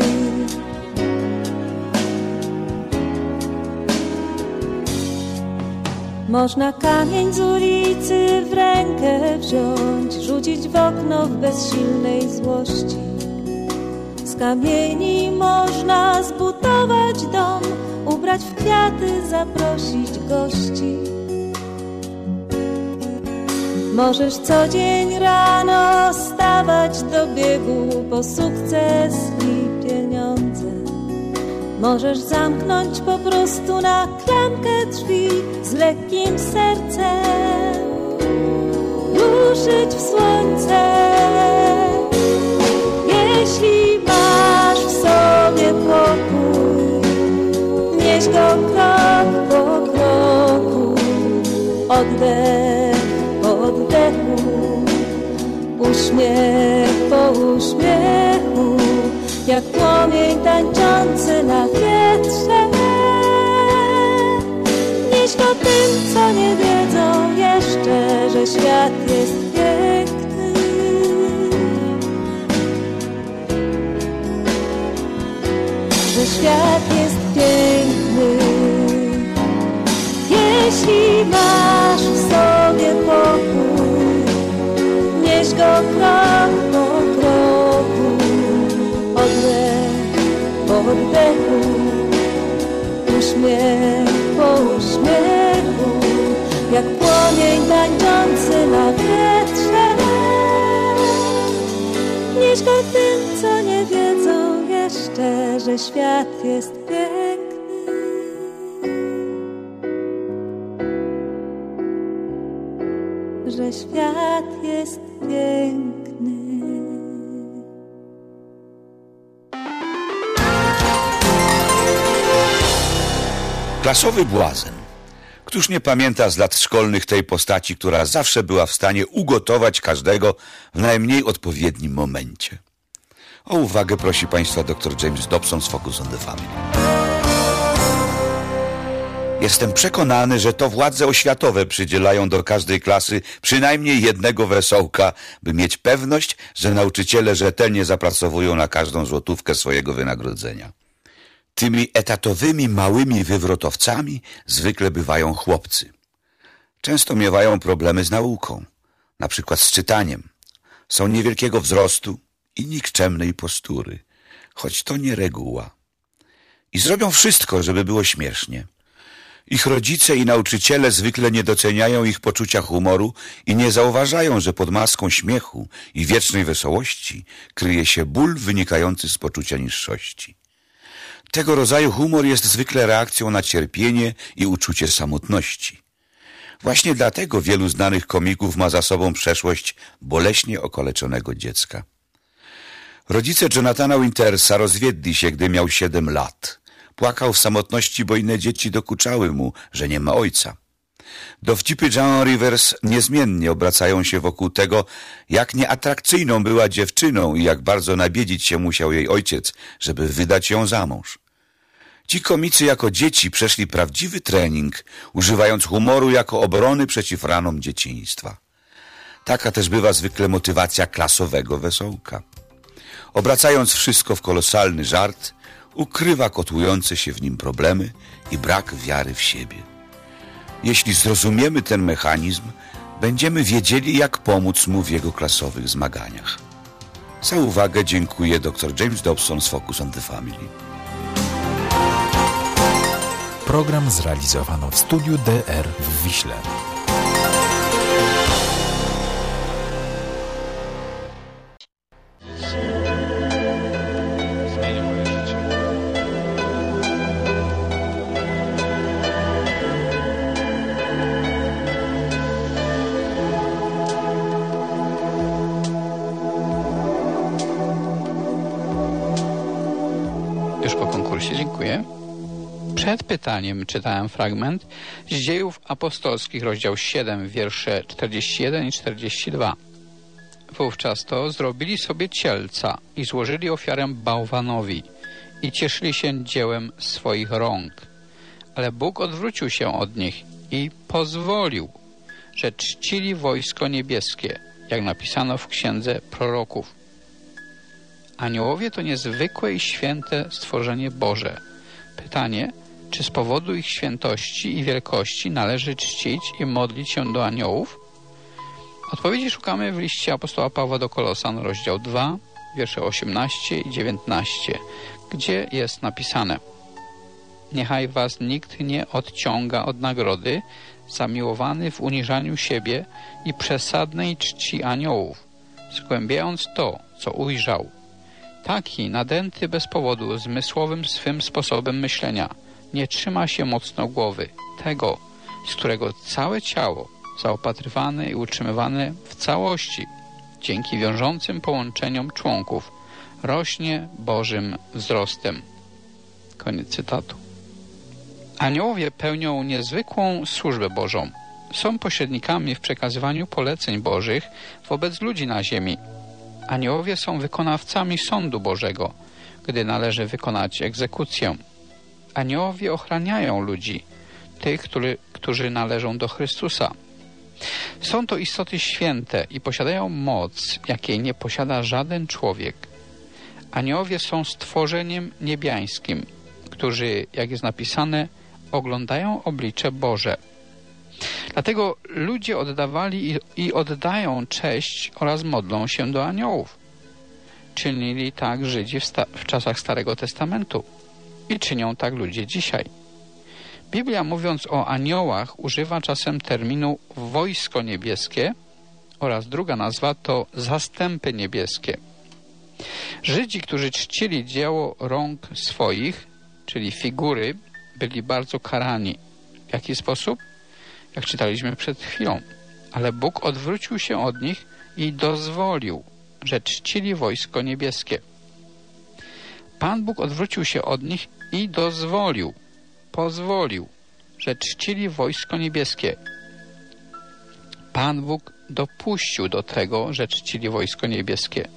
Można kamień z ulicy w rękę wziąć, rzucić w okno w bezsilnej złości. Z kamieni można zbudować dom, ubrać w kwiaty, zaprosić gości. Możesz co dzień rano stawać do biegu po sukces i pieniądze. Możesz zamknąć po prostu na klamkę drzwi z lekkim sercem, ruszyć w słońce. Jeśli masz w sobie pokój, nieś go krok po kroku, oddech po oddechu, uśmiech po uśmiechu, jak płomień tańczący na wietrze. Nieś go tym, co nie wiedzą jeszcze, że świat jest piękny. Że świat jest piękny. Jeśli masz w sobie pokój, nieś go krok po kroku, oddech po oddechu, uśmiech po uśmiechu, jak płomień tańczący na wietrze. Nieś go tym, co nie wiedzą jeszcze, że świat jest piękny. Że świat jest piękny. Klasowy błazen. Któż nie pamięta z lat szkolnych tej postaci, która zawsze była w stanie ugotować każdego w najmniej odpowiednim momencie? O uwagę prosi Państwa dr James Dobson z Focus on the Family. Jestem przekonany, że to władze oświatowe przydzielają do każdej klasy przynajmniej jednego wesołka, by mieć pewność, że nauczyciele rzetelnie zapracowują na każdą złotówkę swojego wynagrodzenia. Tymi etatowymi małymi wywrotowcami zwykle bywają chłopcy. Często miewają problemy z nauką, na przykład z czytaniem. Są niewielkiego wzrostu i nikczemnej postury, choć to nie reguła. I zrobią wszystko, żeby było śmiesznie. Ich rodzice i nauczyciele zwykle nie doceniają ich poczucia humoru i nie zauważają, że pod maską śmiechu i wiecznej wesołości kryje się ból wynikający z poczucia niższości. Tego rodzaju humor jest zwykle reakcją na cierpienie i uczucie samotności. Właśnie dlatego wielu znanych komików ma za sobą przeszłość boleśnie okaleczonego dziecka. Rodzice Jonathana Wintersa rozwiedli się, gdy miał 7 lat. Płakał w samotności, bo inne dzieci dokuczały mu, że nie ma ojca. Dowcipy Joan Rivers niezmiennie obracają się wokół tego, jak nieatrakcyjną była dziewczyną i jak bardzo nabiedzić się musiał jej ojciec, żeby wydać ją za mąż. Ci komicy jako dzieci przeszli prawdziwy trening, używając humoru jako obrony przeciw ranom dzieciństwa. Taka też bywa zwykle motywacja klasowego wesołka. Obracając wszystko w kolosalny żart, ukrywa kotłujące się w nim problemy i brak wiary w siebie. Jeśli zrozumiemy ten mechanizm, będziemy wiedzieli, jak pomóc mu w jego klasowych zmaganiach. Za uwagę dziękuję dr James Dobson z Focus on the Family. Program zrealizowano w studiu DR w Wiśle. Już po konkursie, dziękuję. Przed pytaniem czytałem fragment z Dziejów Apostolskich, rozdział 7, wiersze 41 i 42. Wówczas to zrobili sobie cielca i złożyli ofiarę bałwanowi i cieszyli się dziełem swoich rąk. Ale Bóg odwrócił się od nich i pozwolił, że czcili wojsko niebieskie, jak napisano w Księdze Proroków. Aniołowie to niezwykłe i święte stworzenie Boże. Pytanie, czy z powodu ich świętości i wielkości należy czcić i modlić się do aniołów? Odpowiedzi szukamy w liście apostoła Pawła do Kolosan, rozdział 2, wiersze 18 i 19, gdzie jest napisane: Niechaj was nikt nie odciąga od nagrody, zamiłowany w uniżaniu siebie i przesadnej czci aniołów, zgłębiając to, co ujrzał. Taki, nadęty bez powodu, zmysłowym swym sposobem myślenia, nie trzyma się mocno głowy, tego, z którego całe ciało, zaopatrywane i utrzymywane w całości, dzięki wiążącym połączeniom członków, rośnie Bożym wzrostem. Koniec cytatu. Aniołowie pełnią niezwykłą służbę Bożą. Są pośrednikami w przekazywaniu poleceń Bożych wobec ludzi na ziemi. Aniołowie są wykonawcami sądu Bożego, gdy należy wykonać egzekucję. Aniołowie ochraniają ludzi, tych, którzy należą do Chrystusa. Są to istoty święte i posiadają moc, jakiej nie posiada żaden człowiek. Aniołowie są stworzeniem niebiańskim, którzy, jak jest napisane, oglądają oblicze Boże. Dlatego ludzie oddawali i oddają cześć oraz modlą się do aniołów. Czynili tak Żydzi w czasach Starego Testamentu i czynią tak ludzie dzisiaj. Biblia, mówiąc o aniołach, używa czasem terminu wojsko niebieskie oraz druga nazwa to zastępy niebieskie. Żydzi, którzy czcili dzieło rąk swoich, czyli figury, byli bardzo karani. W jaki sposób? Jak czytaliśmy przed chwilą. Ale Bóg odwrócił się od nich i dozwolił, że czcili wojsko niebieskie. Pan Bóg odwrócił się od nich i pozwolił, że czcili wojsko niebieskie. Pan Bóg dopuścił do tego, że czcili wojsko niebieskie.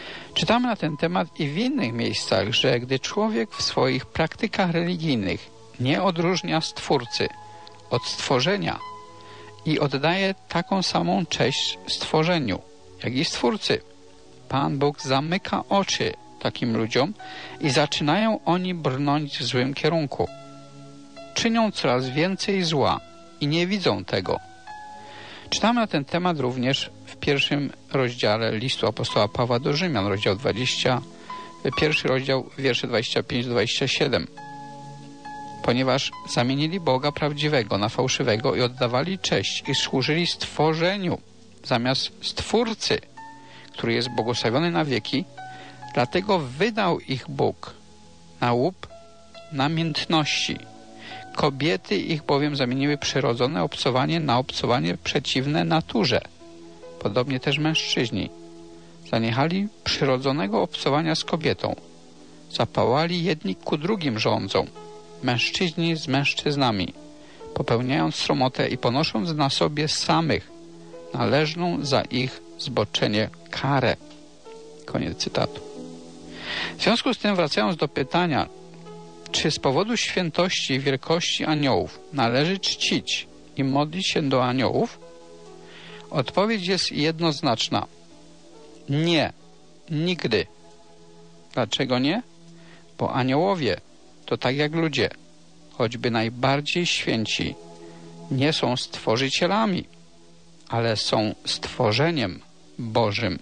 Czytamy na ten temat i w innych miejscach, że gdy człowiek w swoich praktykach religijnych nie odróżnia Stwórcy od stworzenia i oddaje taką samą cześć stworzeniu, jak i Stwórcy. Pan Bóg zamyka oczy takim ludziom i zaczynają oni brnąć w złym kierunku. Czynią coraz więcej zła i nie widzą tego. Czytamy na ten temat również w pierwszym rozdziale listu apostoła Pawła do Rzymian, rozdział 20, pierwszy rozdział, wiersze 25-27. Ponieważ zamienili Boga prawdziwego na fałszywego i oddawali cześć i służyli stworzeniu zamiast Stwórcy, który jest błogosławiony na wieki, dlatego wydał ich Bóg na łup namiętności. Kobiety ich bowiem zamieniły przyrodzone obcowanie na obcowanie przeciwne naturze. Podobnie też mężczyźni. Zaniechali przyrodzonego obcowania z kobietą. Zapałali jedni ku drugim żądzą. Mężczyźni z mężczyznami, popełniając sromotę i ponosząc na sobie samych należną za ich zboczenie karę. Koniec cytatu. W związku z tym, wracając do pytania, czy z powodu świętości i wielkości aniołów należy czcić i modlić się do aniołów? Odpowiedź jest jednoznaczna. Nie, nigdy. Dlaczego nie? Bo aniołowie to tak jak ludzie, choćby najbardziej święci, nie są stworzycielami, ale są stworzeniem Bożym.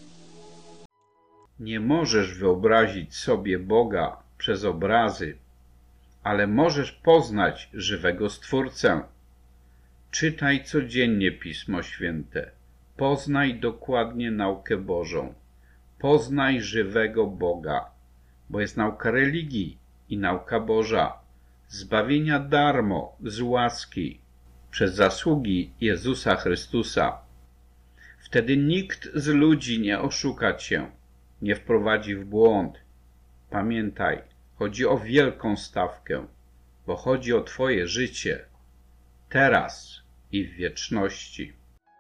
Nie możesz wyobrazić sobie Boga przez obrazy, ale możesz poznać żywego Stwórcę. Czytaj codziennie Pismo Święte. Poznaj dokładnie naukę Bożą. Poznaj żywego Boga, bo jest nauka religii i nauka Boża, zbawienia darmo, z łaski, przez zasługi Jezusa Chrystusa. Wtedy nikt z ludzi nie oszuka cię, nie wprowadzi w błąd. Pamiętaj, chodzi o wielką stawkę, bo chodzi o twoje życie, teraz i w wieczności.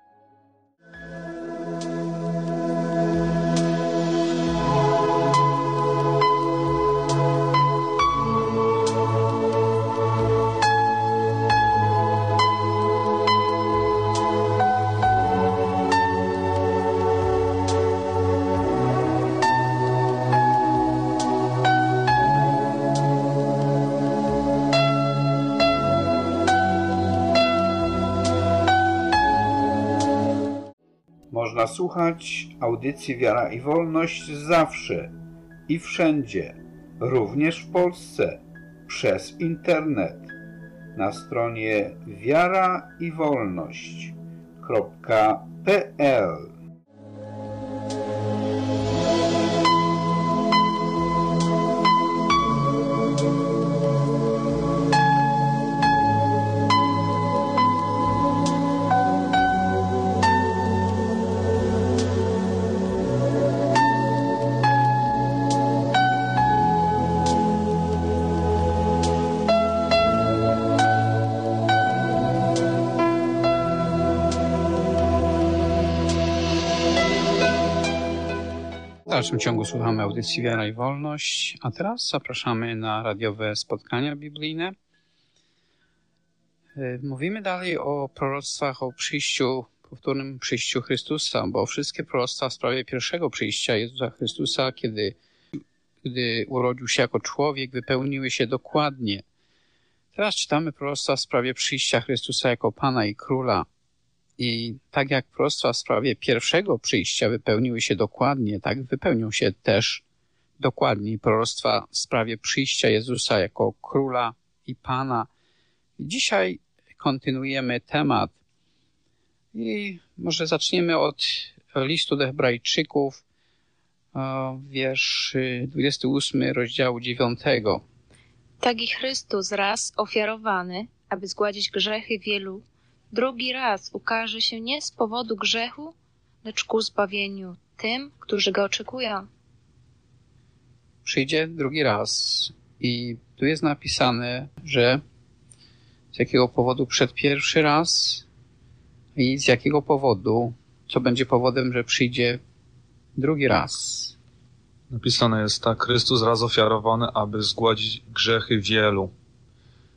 Można słuchać audycji Wiara i Wolność zawsze i wszędzie, również w Polsce, przez internet, na stronie wiaraiwolność.pl. W dalszym ciągu słuchamy audycji Wiara i Wolność, a teraz zapraszamy na radiowe spotkania biblijne. Mówimy dalej o proroctwach o przyjściu, powtórnym przyjściu Chrystusa, bo wszystkie proroctwa w sprawie pierwszego przyjścia Jezusa Chrystusa, gdy urodził się jako człowiek, wypełniły się dokładnie. Teraz czytamy proroctwa w sprawie przyjścia Chrystusa jako Pana i Króla. I tak jak proroctwa w sprawie pierwszego przyjścia wypełniły się dokładnie, tak wypełnią się też dokładnie proroctwa w sprawie przyjścia Jezusa jako Króla i Pana. I dzisiaj kontynuujemy temat i może zaczniemy od listu do Hebrajczyków, wiersz 28 rozdziału 9. Tak i Chrystus raz ofiarowany, aby zgładzić grzechy wielu, drugi raz ukaże się nie z powodu grzechu, lecz ku zbawieniu tym, którzy go oczekują. Przyjdzie drugi raz i tu jest napisane, że z jakiego powodu przed pierwszy raz i z jakiego powodu, co będzie powodem, że przyjdzie drugi raz. Napisane jest tak: Chrystus raz ofiarowany, aby zgładzić grzechy wielu.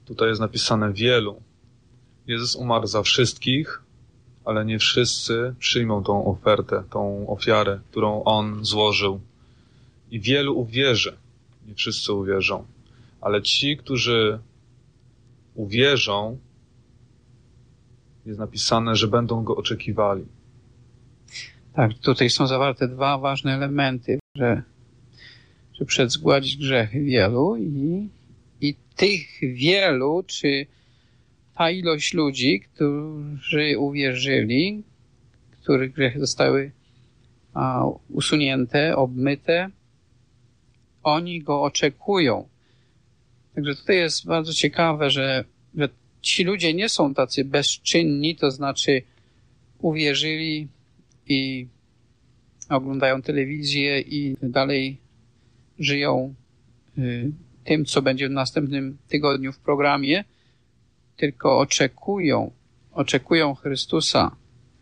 Tutaj jest napisane wielu. Jezus umarł za wszystkich, ale nie wszyscy przyjmą tą ofertę, tą ofiarę, którą On złożył. I wielu uwierzy. Nie wszyscy uwierzą. Ale ci, którzy uwierzą, jest napisane, że będą Go oczekiwali. Tak, tutaj są zawarte dwa ważne elementy, że przezgładzić grzechy wielu i tych wielu, czy ta ilość ludzi, którzy uwierzyli, których grzechy zostały usunięte, obmyte, oni Go oczekują. Także tutaj jest bardzo ciekawe, że ci ludzie nie są tacy bezczynni, to znaczy uwierzyli i oglądają telewizję i dalej żyją tym, co będzie w następnym tygodniu w programie, tylko oczekują Chrystusa.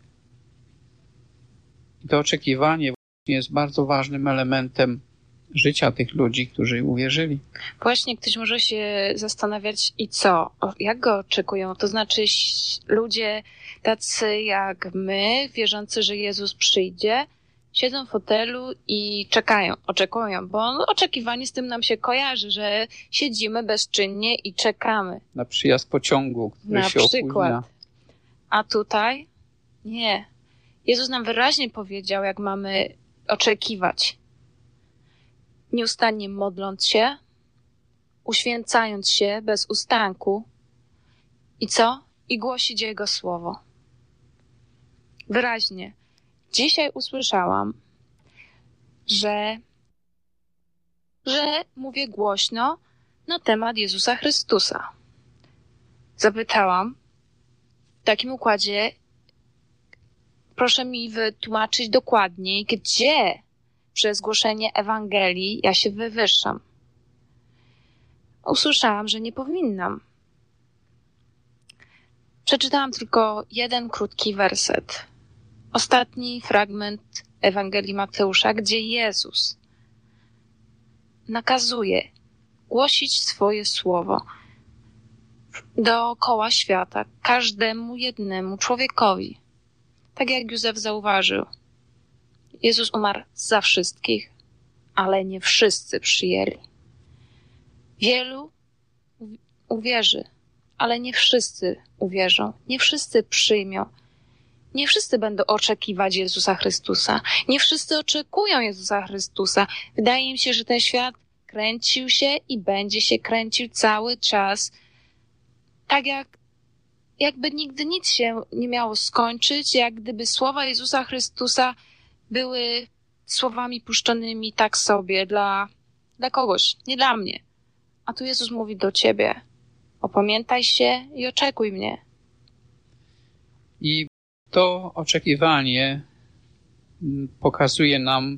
I to oczekiwanie jest bardzo ważnym elementem życia tych ludzi, którzy uwierzyli. Właśnie ktoś może się zastanawiać i co? Jak Go oczekują? To znaczy ludzie tacy jak my, wierzący, że Jezus przyjdzie, siedzą w fotelu i oczekują, bo oczekiwanie z tym nam się kojarzy, że siedzimy bezczynnie i czekamy. Na przyjazd pociągu, który się opóźnia. A tutaj? Nie. Jezus nam wyraźnie powiedział, jak mamy oczekiwać. Nieustannie modląc się, uświęcając się bez ustanku i co? I głosić Jego słowo. Wyraźnie. Dzisiaj usłyszałam, że mówię głośno na temat Jezusa Chrystusa. Zapytałam w takim układzie, proszę mi wytłumaczyć dokładniej, gdzie przez głoszenie Ewangelii ja się wywyższam. Usłyszałam, że nie powinnam. Przeczytałam tylko jeden krótki werset. Ostatni fragment Ewangelii Mateusza, gdzie Jezus nakazuje głosić swoje słowo dookoła świata, każdemu jednemu człowiekowi. Tak jak Józef zauważył, Jezus umarł za wszystkich, ale nie wszyscy przyjęli. Wielu uwierzy, ale nie wszyscy uwierzą, nie wszyscy przyjmą. Nie wszyscy będą oczekiwać Jezusa Chrystusa. Nie wszyscy oczekują Jezusa Chrystusa. Wydaje mi się, że ten świat kręcił się i będzie się kręcił cały czas. Tak jakby nigdy nic się nie miało skończyć, jak gdyby słowa Jezusa Chrystusa były słowami puszczonymi tak sobie dla kogoś, nie dla mnie. A tu Jezus mówi do ciebie: opamiętaj się i oczekuj mnie. I to oczekiwanie pokazuje nam,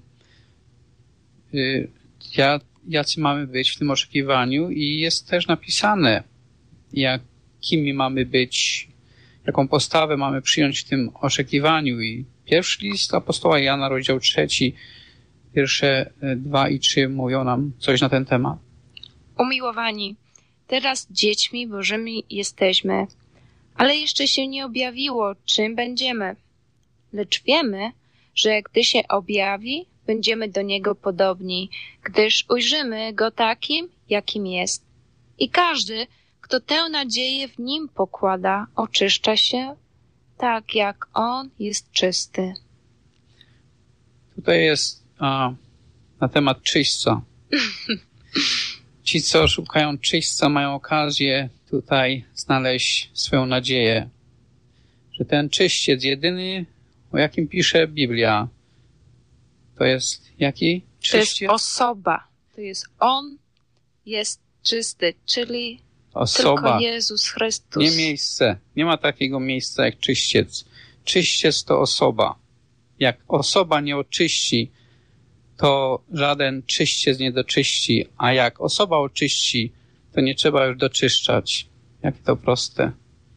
jacy mamy być w tym oczekiwaniu, i jest też napisane, jakimi mamy być, jaką postawę mamy przyjąć w tym oczekiwaniu. I pierwszy list apostoła Jana, rozdział 3, wiersze 2 i 3 mówią nam coś na ten temat. Umiłowani, teraz dziećmi Bożymi jesteśmy, ale jeszcze się nie objawiło, czym będziemy. Lecz wiemy, że gdy się objawi, będziemy do Niego podobni, gdyż ujrzymy Go takim, jakim jest. I każdy, kto tę nadzieję w Nim pokłada, oczyszcza się tak, jak On jest czysty. Tutaj jest na temat czyśćca. Ci, co szukają czyśćca, mają okazję tutaj znaleźć swoją nadzieję, że ten czyściec jedyny, o jakim pisze Biblia, to jest jaki czyściec? To jest osoba. To jest On jest czysty, czyli osoba. Tylko Jezus Chrystus. Nie miejsce. Nie ma takiego miejsca jak czyściec. Czyściec to osoba. Jak osoba nie oczyści, to żaden czyściec nie doczyści, a jak osoba oczyści, to nie trzeba już doczyszczać. Jakie to proste.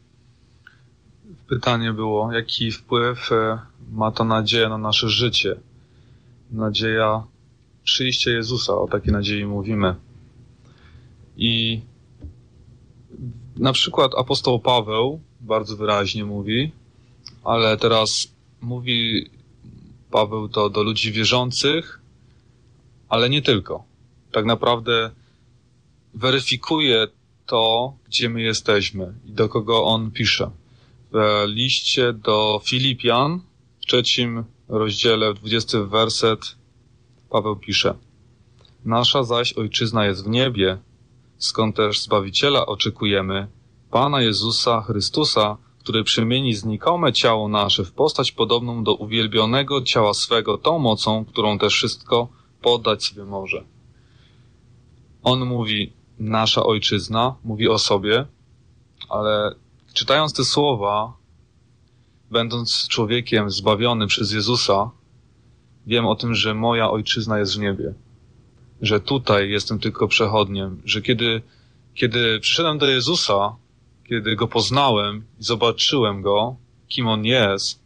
Pytanie było, jaki wpływ ma to nadzieja na nasze życie? Nadzieja przyjścia Jezusa, o takiej nadziei mówimy. I Na przykład apostoł Paweł bardzo wyraźnie mówi, ale teraz mówi Paweł to do ludzi wierzących, ale nie tylko. Tak naprawdę weryfikuje to, gdzie my jesteśmy i do kogo on pisze. W liście do Filipian, w 3 rozdziale, 20 werset, Paweł pisze: Nasza zaś ojczyzna jest w niebie, skąd też Zbawiciela oczekujemy, Pana Jezusa Chrystusa, który przemieni znikome ciało nasze w postać podobną do uwielbionego ciała swego tą mocą, którą też wszystko poddać sobie może. On mówi nasza ojczyzna, mówi o sobie, ale czytając te słowa, będąc człowiekiem zbawionym przez Jezusa, wiem o tym, że moja ojczyzna jest w niebie. Że tutaj jestem tylko przechodniem. Że kiedy przyszedłem do Jezusa, kiedy Go poznałem i zobaczyłem Go, kim On jest,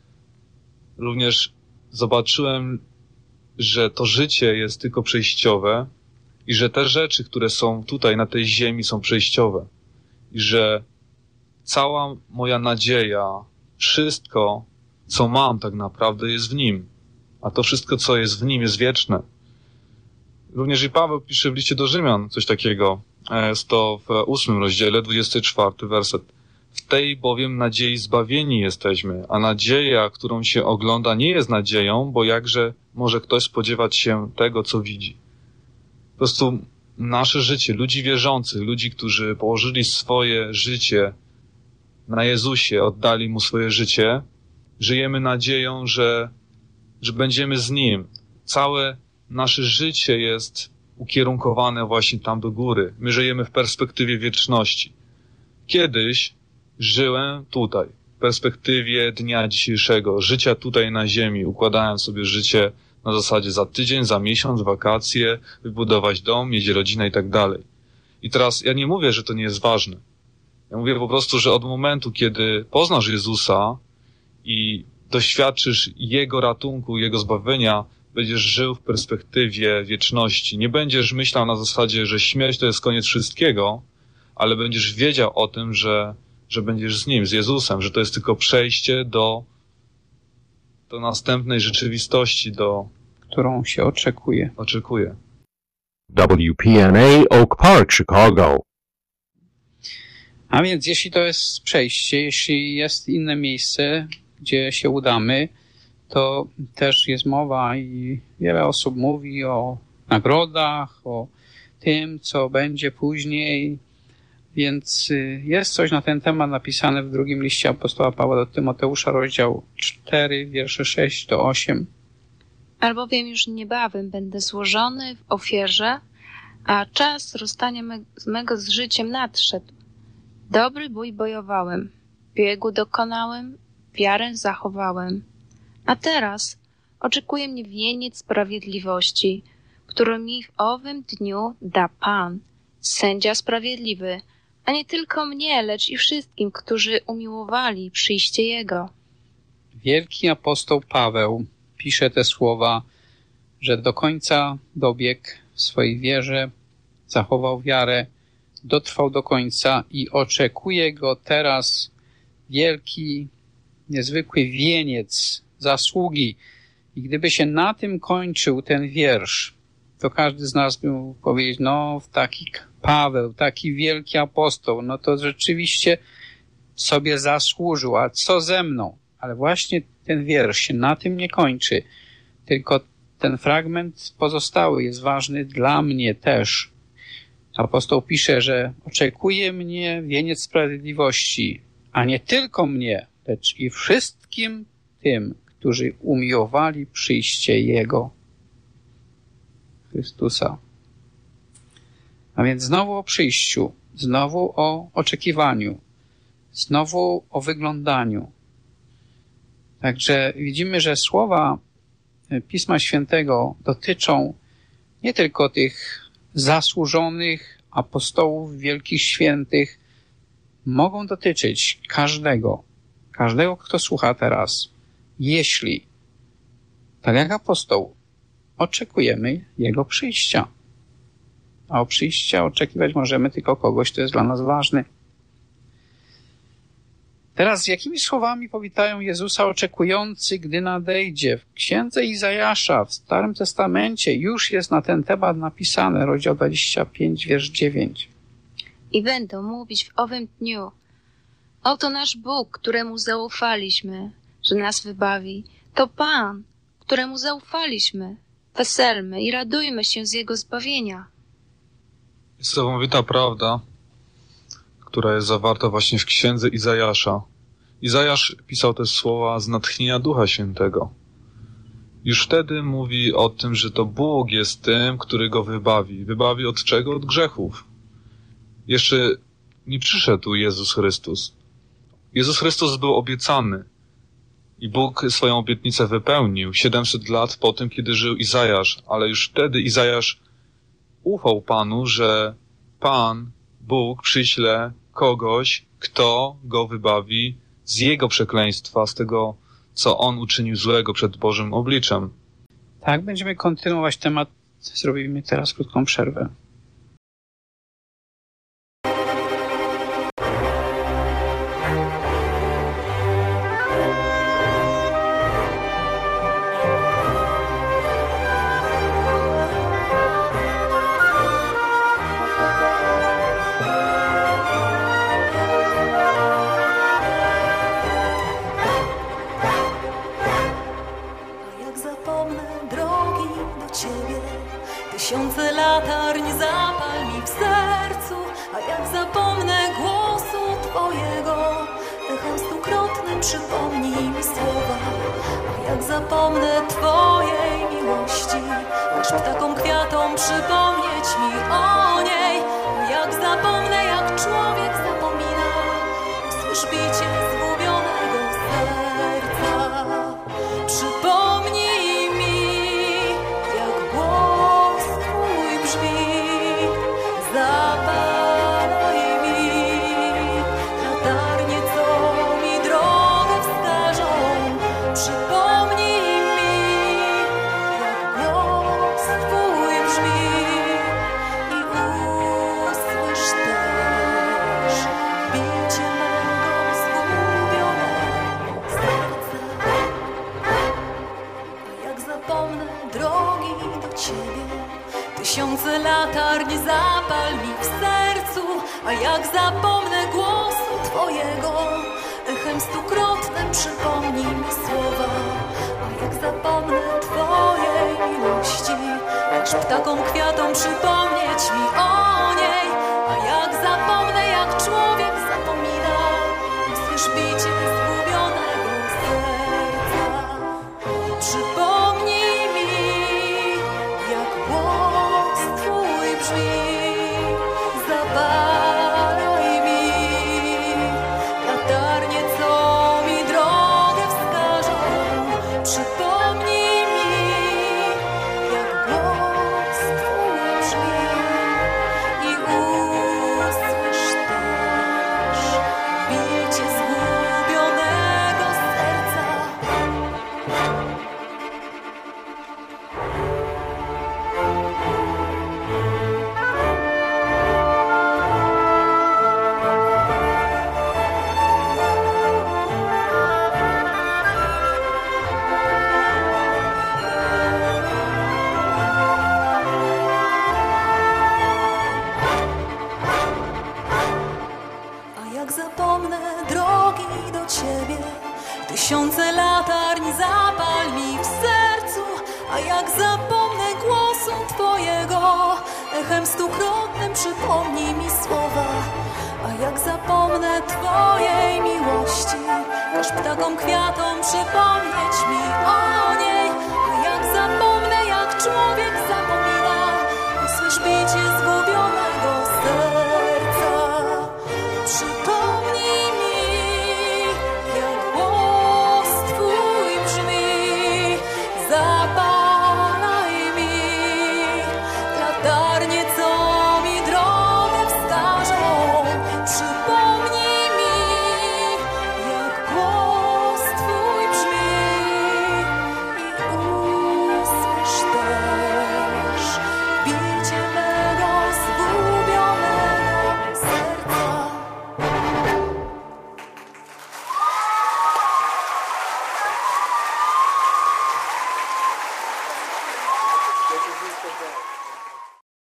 również zobaczyłem, że to życie jest tylko przejściowe i że te rzeczy, które są tutaj na tej ziemi, są przejściowe. I że cała moja nadzieja, wszystko, co mam tak naprawdę, jest w Nim. A to wszystko, co jest w Nim, jest wieczne. Również i Paweł pisze w liście do Rzymian coś takiego. Jest to w 8 rozdziale, 24 werset. W tej bowiem nadziei zbawieni jesteśmy, a nadzieja, którą się ogląda, nie jest nadzieją, bo jakże może ktoś spodziewać się tego, co widzi. Po prostu nasze życie, ludzi wierzących, ludzi, którzy położyli swoje życie na Jezusie, oddali Mu swoje życie, żyjemy nadzieją, że będziemy z Nim. Całe nasze życie jest ukierunkowane właśnie tam do góry. My żyjemy w perspektywie wieczności. Kiedyś żyłem tutaj, w perspektywie dnia dzisiejszego, życia tutaj na ziemi. Układałem sobie życie na zasadzie za tydzień, za miesiąc, wakacje, wybudować dom, mieć rodzinę i tak dalej. I teraz ja nie mówię, że to nie jest ważne. Ja mówię po prostu, że od momentu, kiedy poznasz Jezusa i doświadczysz Jego ratunku, Jego zbawienia, będziesz żył w perspektywie wieczności. Nie będziesz myślał na zasadzie, że śmierć to jest koniec wszystkiego, ale będziesz wiedział o tym, że będziesz z Nim, z Jezusem, że to jest tylko przejście do następnej rzeczywistości, którą się oczekuje. WPNA Oak Park, Chicago. A więc jeśli to jest przejście, jeśli jest inne miejsce, gdzie się udamy, to też jest mowa i wiele osób mówi o nagrodach, o tym, co będzie później. Więc jest coś na ten temat napisane w drugim liście apostoła Pawła do Tymoteusza, rozdział 4, wiersze 6 do 8. Albowiem już niebawem będę złożony w ofierze, a czas rozstania mego z życiem nadszedł. Dobry bój bojowałem, biegu dokonałem, wiarę zachowałem. A teraz oczekuje mnie wieniec sprawiedliwości, który mi w owym dniu da Pan, sędzia sprawiedliwy, a nie tylko mnie, lecz i wszystkim, którzy umiłowali przyjście Jego. Wielki apostoł Paweł pisze te słowa, że do końca dobiegł w swojej wierze, zachował wiarę, dotrwał do końca i oczekuje go teraz wielki, niezwykły wieniec zasługi. I gdyby się na tym kończył ten wiersz, to każdy z nas by mógł powiedzieć, no taki Paweł, taki wielki apostoł, no to rzeczywiście sobie zasłużył, a co ze mną? Ale właśnie ten wiersz się na tym nie kończy, tylko ten fragment pozostały jest ważny dla mnie też. Apostoł pisze, że oczekuje mnie wieniec sprawiedliwości, a nie tylko mnie, lecz i wszystkim tym, którzy umiłowali przyjście Jego, Chrystusa. A więc znowu o przyjściu, znowu o oczekiwaniu, znowu o wyglądaniu. Także widzimy, że słowa Pisma Świętego dotyczą nie tylko tych zasłużonych apostołów, wielkich świętych, mogą dotyczyć każdego, kto słucha teraz. Jeśli, tak jak apostoł, oczekujemy Jego przyjścia. A o przyjścia oczekiwać możemy tylko kogoś, kto jest dla nas ważny. Teraz z jakimi słowami powitają Jezusa oczekujący, gdy nadejdzie? W księdze Izajasza, w Starym Testamencie już jest na ten temat napisane, rozdział 25, wiersz 9. I będą mówić w owym dniu: oto nasz Bóg, któremu zaufaliśmy, że nas wybawi. To Pan, któremu zaufaliśmy. Weselmy i radujmy się z Jego zbawienia. Jest niesamowita prawda, która jest zawarta właśnie w księdze Izajasza. Izajasz pisał te słowa z natchnienia Ducha Świętego. Już wtedy mówi o tym, że to Bóg jest tym, który go wybawi. Wybawi od czego? Od grzechów. Jeszcze nie przyszedł Jezus Chrystus. Jezus Chrystus był obiecany i Bóg swoją obietnicę wypełnił 700 lat po tym, kiedy żył Izajasz, ale już wtedy Izajasz ufał Panu, że Pan, Bóg przyśle kogoś, kto go wybawi z jego przekleństwa, z tego, co on uczynił złego przed Bożym obliczem. Tak, będziemy kontynuować temat. Zrobimy teraz krótką przerwę. Tysiące latarń zapal mi w sercu, a jak zapomnę głosu Twojego, echem stukrotnym przypomnij mi słowa. A jak zapomnę Twojej miłości, każ ptakom kwiatom przypomnieć mi o niej. A jak zapomnę, jak człowiek zapomina, usłysz bicie zgubionego serca. Przypomnij mi, jak głos Twój brzmi, zapalaj mi latarnie, co mi drogę wskażą. Przypomnij mi, jak głos Twój brzmi i usłysz też bicie mego zgubionego serca. A jak zapomnę drogi do Ciebie, tysiące latarń zapal mi w sercu. A jak zapomnę głosu Twojego, echem stukrotnym przypomnij mi słowa. A jak zapomnę Twojej miłości, każ ptakom kwiatom przypomnieć mi o niej. A jak zapomnę, jak człowiek zapomina, usłysz bicie zgubionego serca. Przypomnij mi, jak głos Twój brzmi, zapalaj mi latarnie, co mi drogę wskażą. Przypomnij mi, jak głos Twój brzmi i usłysz też bicie zgubionego serca. A jak zapomnę drogi do Ciebie, tysiące latarń zapal mi w sercu. A jak zapomnę głosu Twojego, echem stukrotnym przypomnij mi słowa. A jak zapomnę Twojej miłości, każ ptakom kwiatom przypomnieć mi o niej. A jak zapomnę, jak człowiek zapomina, usłysz bicie zgubionego serca. Przypomnij mi, jak głos Twój brzmi, zapalaj mi latarnie, co mi drogę wskażą. Przypomnij mi, jak głos Twój brzmi i usłysz też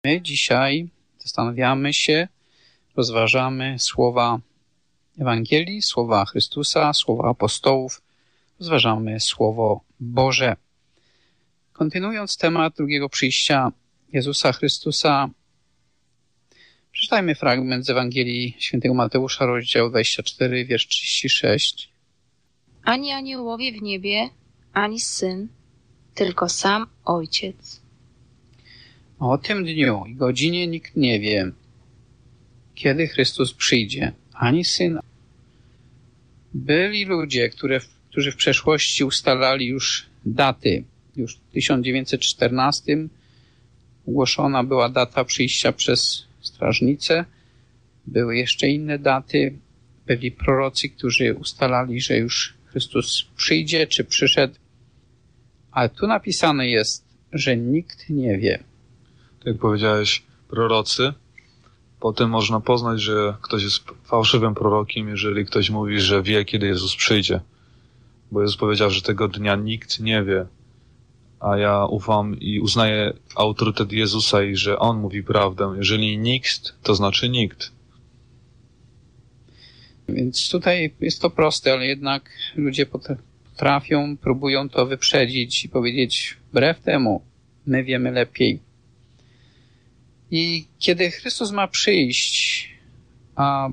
My dzisiaj zastanawiamy się, rozważamy słowa Ewangelii, słowa Chrystusa, słowa apostołów, rozważamy Słowo Boże. Kontynuując temat drugiego przyjścia Jezusa Chrystusa, przeczytajmy fragment z Ewangelii Świętego Mateusza, rozdział 24, wiersz 36. Ani aniołowie w niebie, ani Syn, tylko sam Ojciec. O tym dniu i godzinie nikt nie wie, kiedy Chrystus przyjdzie, ani Syn. Byli ludzie, którzy w przeszłości ustalali już daty. Już w 1914 ogłoszona była data przyjścia przez strażnicę. Były jeszcze inne daty. Byli prorocy, którzy ustalali, że już Chrystus przyjdzie, czy przyszedł. Ale tu napisane jest, że nikt nie wie. Tak jak powiedziałeś, prorocy. Potem można poznać, że ktoś jest fałszywym prorokiem, jeżeli ktoś mówi, że wie, kiedy Jezus przyjdzie. Bo Jezus powiedział, że tego dnia nikt nie wie. A ja ufam i uznaję autorytet Jezusa i że On mówi prawdę. Jeżeli nikt, to znaczy nikt. Więc tutaj jest to proste, ale jednak ludzie próbują to wyprzedzić i powiedzieć wbrew temu, my wiemy lepiej. I kiedy Chrystus ma przyjść, a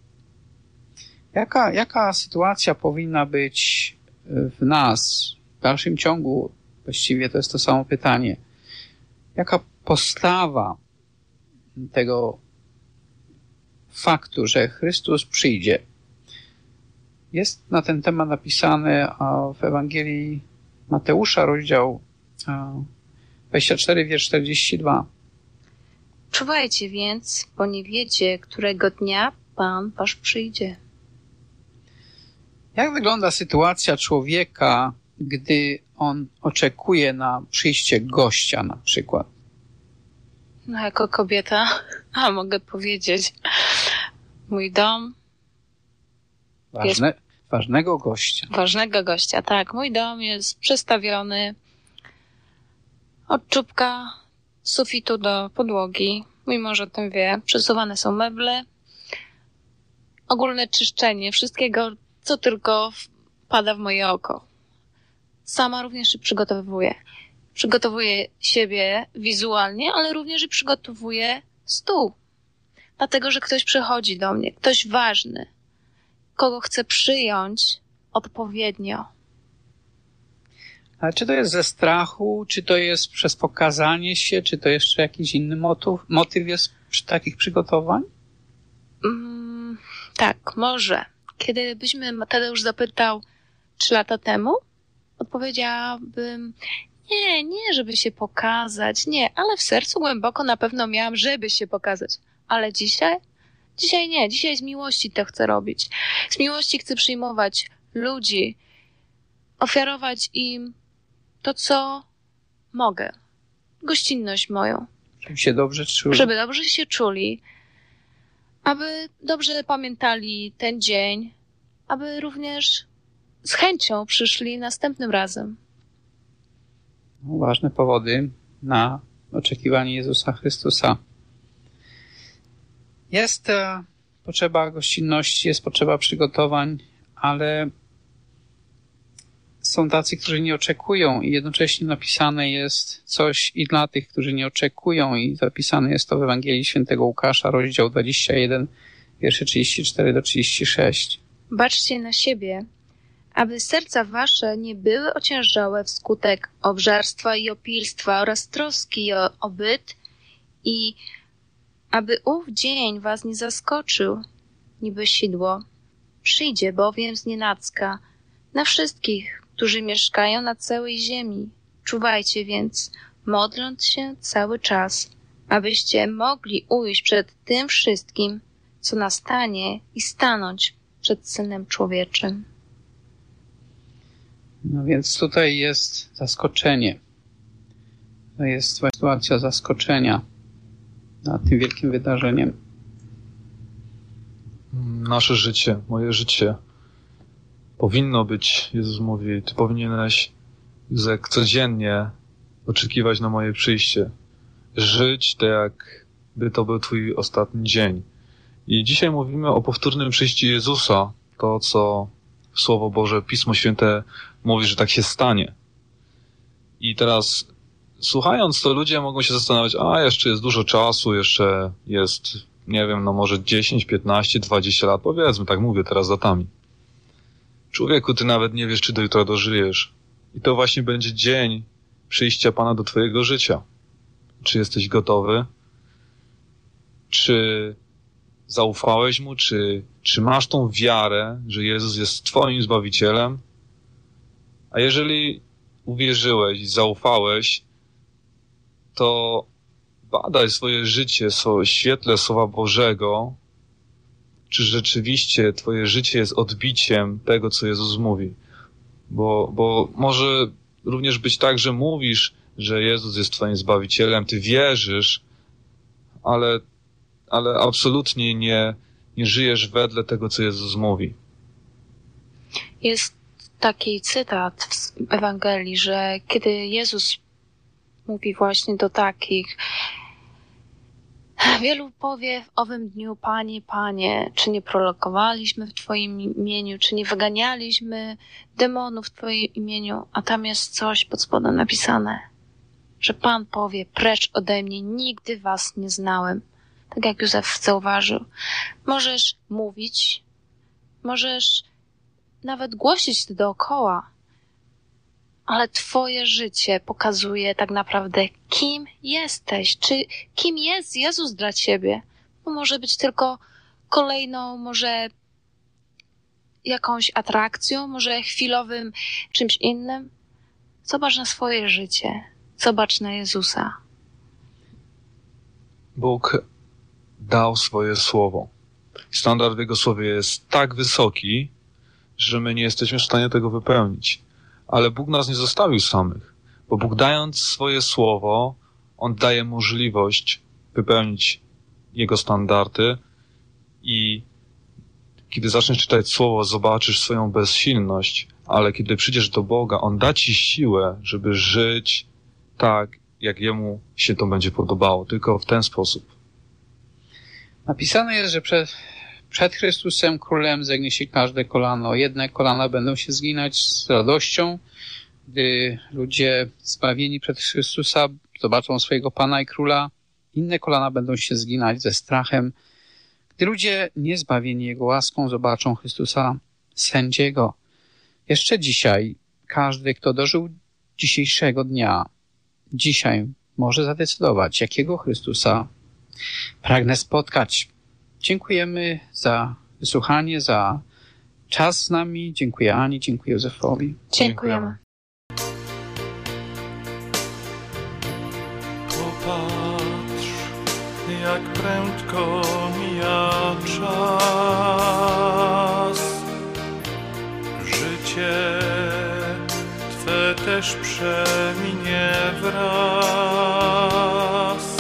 jaka sytuacja powinna być w nas w dalszym ciągu? Właściwie to jest to samo pytanie. Jaka postawa tego faktu, że Chrystus przyjdzie? Jest na ten temat napisane w Ewangelii Mateusza, rozdział 24, wiersz 42. Czuwajcie więc, bo nie wiecie, którego dnia Pan wasz przyjdzie. Jak wygląda sytuacja człowieka, gdy on oczekuje na przyjście gościa na przykład? No jako kobieta, mogę powiedzieć, mój dom ważnego gościa. Ważnego gościa, tak. Mój dom jest przestawiony od czubka sufitu do podłogi. Mój mąż o tym wie. Przesuwane są meble. Ogólne czyszczenie wszystkiego, co tylko wpada w moje oko. Sama również się przygotowuję. Przygotowuję siebie wizualnie, ale również i przygotowuję stół. Dlatego, że ktoś przychodzi do mnie, ktoś ważny, kogo chcę przyjąć odpowiednio. Ale czy to jest ze strachu, czy to jest przez pokazanie się, czy to jeszcze jakiś inny motyw jest przy takich przygotowań? Tak, może. Kiedy byśmy Mateusz zapytał 3 lata temu, odpowiedziałabym, nie, żeby się pokazać, nie, ale w sercu głęboko na pewno miałam, żeby się pokazać. Ale dzisiaj? Dzisiaj nie, dzisiaj z miłości to chcę robić. Z miłości chcę przyjmować ludzi, ofiarować im to, co mogę. Gościnność moją. Żeby się dobrze czuli. Żeby dobrze się czuli, aby dobrze pamiętali ten dzień, aby również z chęcią przyszli następnym razem. Ważne powody na oczekiwanie Jezusa Chrystusa. Jest potrzeba gościnności, jest potrzeba przygotowań, ale są tacy, którzy nie oczekują i jednocześnie napisane jest coś i dla tych, którzy nie oczekują i zapisane jest to w Ewangelii Świętego Łukasza, rozdział 21, wiersze 34 do 36. Baczcie na siebie, aby serca wasze nie były ociężałe wskutek obżarstwa i opilstwa oraz troski o byt i aby ów dzień was nie zaskoczył, niby sidło. Przyjdzie bowiem znienacka na wszystkich, którzy mieszkają na całej ziemi. Czuwajcie więc, modląc się cały czas, abyście mogli ujść przed tym wszystkim, co nastanie i stanąć przed Synem Człowieczym. No więc tutaj jest zaskoczenie. To jest sytuacja zaskoczenia nad tym wielkim wydarzeniem. Nasze życie, moje życie powinno być, Jezus mówi, ty powinieneś codziennie oczekiwać na moje przyjście. żyć tak, jakby to był twój ostatni dzień. I dzisiaj mówimy o powtórnym przyjściu Jezusa, to co Słowo Boże, Pismo Święte mówi, że tak się stanie. I teraz słuchając to, ludzie mogą się zastanawiać, jeszcze jest dużo czasu, jeszcze jest, nie wiem, może 10, 15, 20 lat, powiedzmy, tak mówię teraz datami. Człowieku, ty nawet nie wiesz, czy do jutra dożyjesz. I to właśnie będzie dzień przyjścia Pana do twojego życia. Czy jesteś gotowy? Czy zaufałeś Mu? Czy masz tą wiarę, że Jezus jest twoim Zbawicielem? A jeżeli uwierzyłeś i zaufałeś, to badaj swoje życie w świetle Słowa Bożego, czy rzeczywiście twoje życie jest odbiciem tego, co Jezus mówi. Bo może również być tak, że mówisz, że Jezus jest twoim Zbawicielem, ty wierzysz, ale absolutnie nie żyjesz wedle tego, co Jezus mówi. Jest taki cytat w Ewangelii, że kiedy Jezus mówi właśnie do takich, wielu powie w owym dniu, Panie, Panie, czy nie prorokowaliśmy w Twoim imieniu, czy nie wyganialiśmy demonów w Twoim imieniu, a tam jest coś pod spodem napisane, że Pan powie, precz ode mnie, nigdy was nie znałem. Tak jak Józef zauważył. Możesz mówić, możesz nawet głosić to dookoła, ale twoje życie pokazuje tak naprawdę, kim jesteś, czy kim jest Jezus dla ciebie. Bo może być tylko kolejną, może jakąś atrakcją, może chwilowym czymś innym. Zobacz na swoje życie, zobacz na Jezusa. Bóg dał swoje słowo. Standard w Jego słowie jest tak wysoki, że my nie jesteśmy w stanie tego wypełnić. Ale Bóg nas nie zostawił samych, bo Bóg dając swoje słowo, On daje możliwość wypełnić Jego standardy i kiedy zaczniesz czytać słowo, zobaczysz swoją bezsilność, ale kiedy przyjdziesz do Boga, On da ci siłę, żeby żyć tak, jak Jemu się to będzie podobało. Tylko w ten sposób. Napisane jest, że przed Chrystusem Królem zegnie się każde kolano. Jedne kolana będą się zginać z radością, gdy ludzie zbawieni przed Chrystusa zobaczą swojego Pana i Króla. Inne kolana będą się zginać ze strachem, gdy ludzie niezbawieni Jego łaską zobaczą Chrystusa sędziego. Jeszcze dzisiaj każdy, kto dożył dzisiejszego dnia, dzisiaj może zadecydować, jakiego Chrystusa pragnę spotkać. Dziękujemy za wysłuchanie, za czas z nami. Dziękuję Ani, dziękuję Józefowi. Dziękujemy. Popatrz, jak prędko mija czas. Życie Twe też przeminie wraz.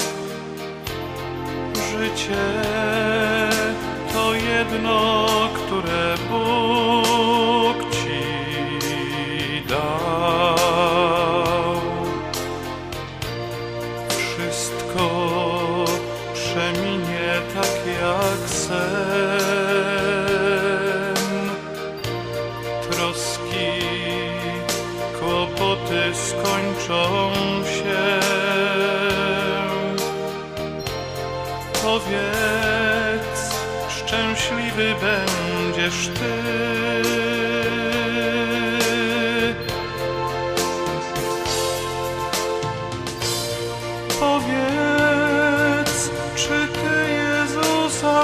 Życie to jedno, które Bóg Ci dał. Wszystko przeminie tak jak sen. Troski, kłopoty skończą się. Powiedz, szczęśliwy będziesz Ty. Powiedz, czy Ty Jezusa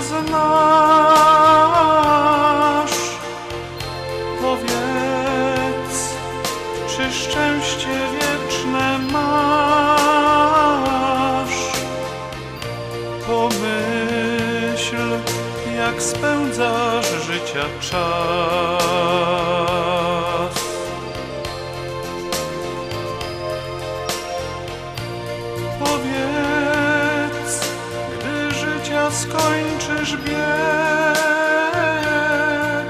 znasz? Powiedz, czy szczęście wieczne masz? Pomyśl, jak spędzasz życia czas. Powiedz, gdy życia skończysz bieg,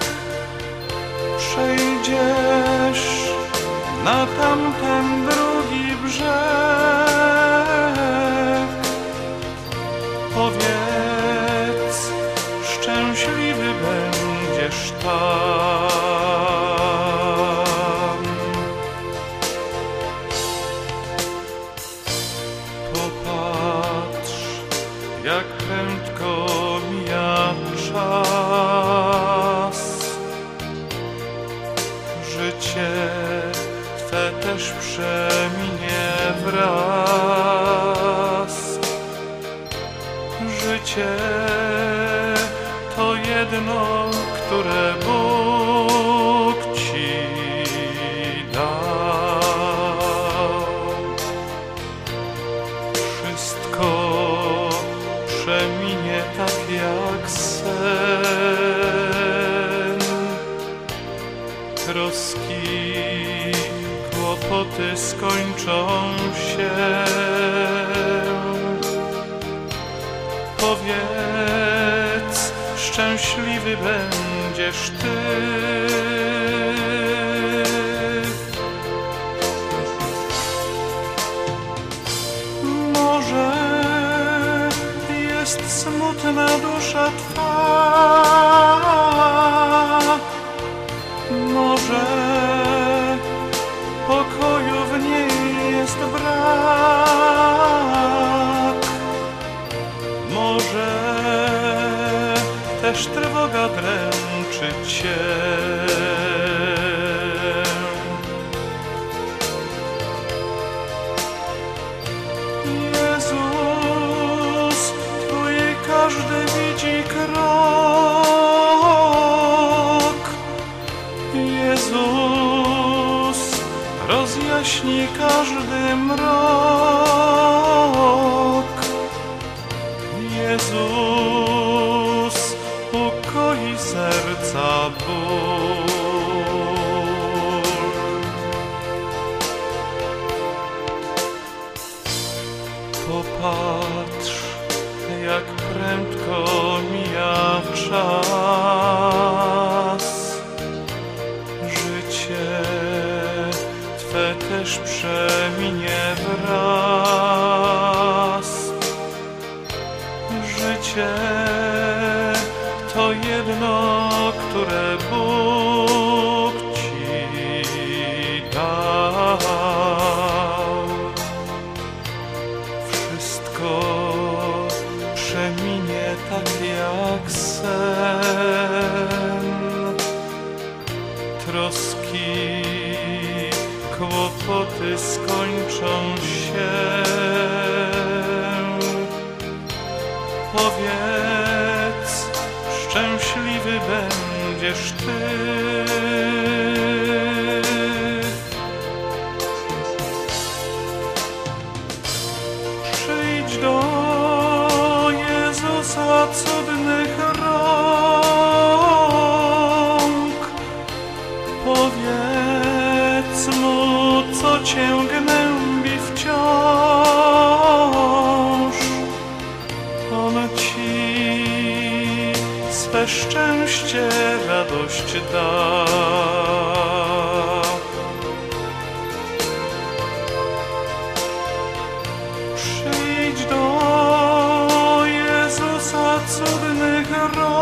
przejdziesz na tamten drugi brzeg. Powiedz, szczęśliwy będziesz tam. Popatrz, jak prędko mija czas. Życie Twe też przeminie wraz. Życie to jedno, które Bóg Ci dał. Wszystko przeminie tak jak sen. Troski, kłopoty skończą się. Powiedz, szczęśliwy będziesz Ty. Może jest smutna dusza Twa, może pokoju w niej jest brak, może też trwoga dręczy Cię. Jezus, Twój każdy widzi krok. Jezus rozjaśni każdy mrok. Jezus ukoi serca ból. Popatrz, jak prędko mija czas. Życie Twe też przeminie wraz. Życie to jedno, które Bóg Ci dał. Wszystko przeminie tak jak sen. Troski, kłopoty skończą się. Powiedz, szczęśliwy będziesz Ty. Przyjdź do Jezusa cudnych rąk. Powiedz Mu, co Cię gnębi wciąż. On Ci swe szczęście, radość da. Przyjdź do Jezusa cudnych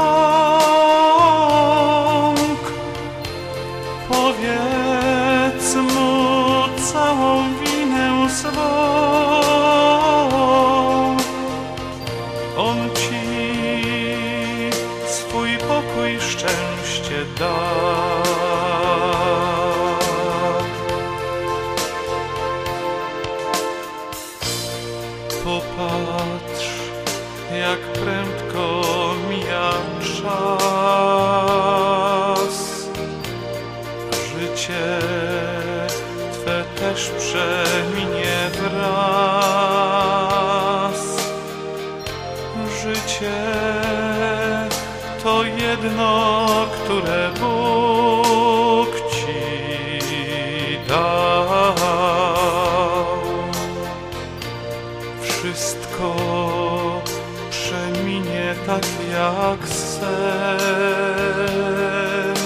rąk. Powiedz Mu całą winę swą. On Ci swój pokój, szczęście da. Popatrz, jak prędko mija czas. Życie Twe też przeminie wraz. Życie to jedno, które Bóg Ci dał. Wszystko przeminie tak jak sen.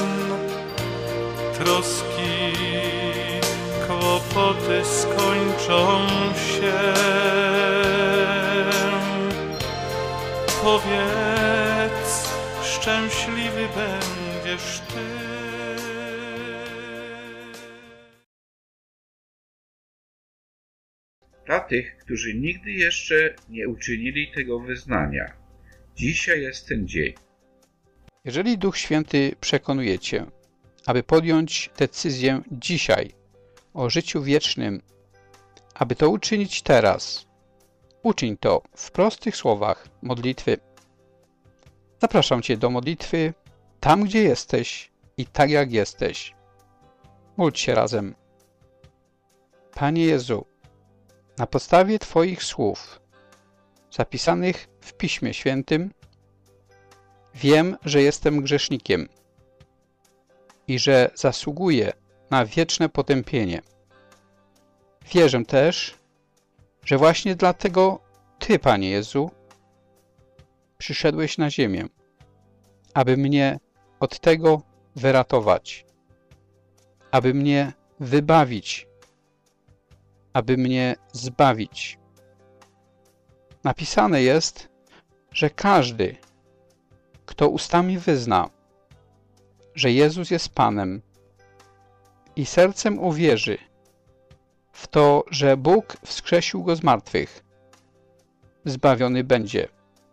Troski, kłopoty skończą się. powiedz, szczęśliwy będziesz Ty. Dla tych, którzy nigdy jeszcze nie uczynili tego wyznania, dzisiaj jest ten dzień. Jeżeli Duch Święty przekonuje Cię, aby podjąć decyzję dzisiaj o życiu wiecznym, aby to uczynić teraz, uczyń to w prostych słowach modlitwy. Zapraszam Cię do modlitwy tam, gdzie jesteś i tak jak jesteś. Módl się razem. Panie Jezu, na podstawie Twoich słów zapisanych w Piśmie Świętym wiem, że jestem grzesznikiem i że zasługuję na wieczne potępienie. Wierzę też, że właśnie dlatego Ty, Panie Jezu, przyszedłeś na ziemię, aby mnie od tego wyratować, aby mnie wybawić, aby mnie zbawić. Napisane jest, że każdy, kto ustami wyzna, że Jezus jest Panem i sercem uwierzy w to, że Bóg wskrzesił Go z martwych, zbawiony będzie,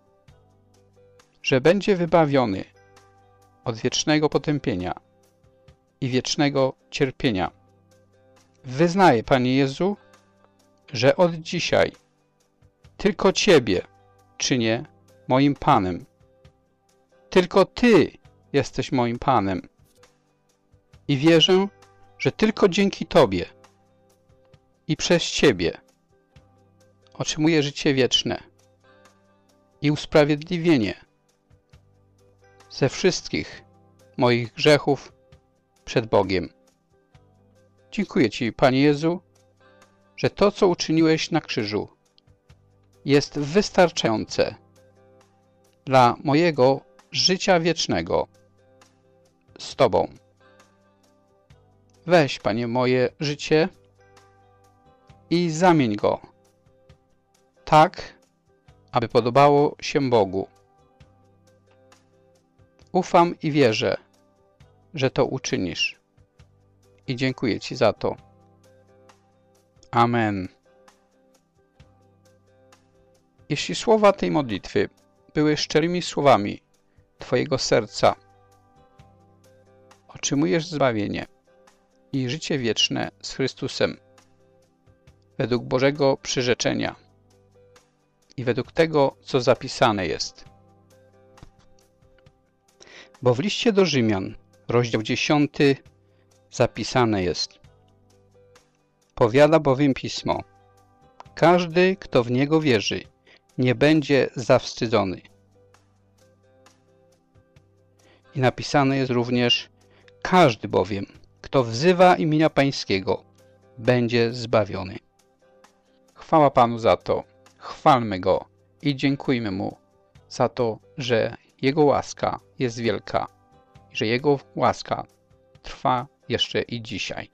że będzie wybawiony od wiecznego potępienia i wiecznego cierpienia. Wyznaję, Panie Jezu, że od dzisiaj tylko Ciebie czynię moim Panem. Tylko Ty jesteś moim Panem. I wierzę, że tylko dzięki Tobie i przez Ciebie otrzymuję życie wieczne i usprawiedliwienie ze wszystkich moich grzechów przed Bogiem. Dziękuję Ci, Panie Jezu, że to, co uczyniłeś na krzyżu, jest wystarczające dla mojego życia wiecznego z Tobą. Weź, Panie, moje życie i zamień go tak, aby podobało się Bogu. Ufam i wierzę, że to uczynisz. I dziękuję Ci za to. Amen. Jeśli słowa tej modlitwy były szczerymi słowami Twojego serca, otrzymujesz zbawienie i życie wieczne z Chrystusem według Bożego przyrzeczenia i według tego, co zapisane jest. Bo w liście do Rzymian, rozdział 10, zapisane jest: powiada bowiem Pismo, każdy, kto w Niego wierzy, nie będzie zawstydzony. I napisane jest również: każdy bowiem, kto wzywa imienia Pańskiego, będzie zbawiony. Chwała Panu za to, chwalmy Go i dziękujmy Mu za to, że Jego łaska jest wielka i że Jego łaska trwa jeszcze i dzisiaj.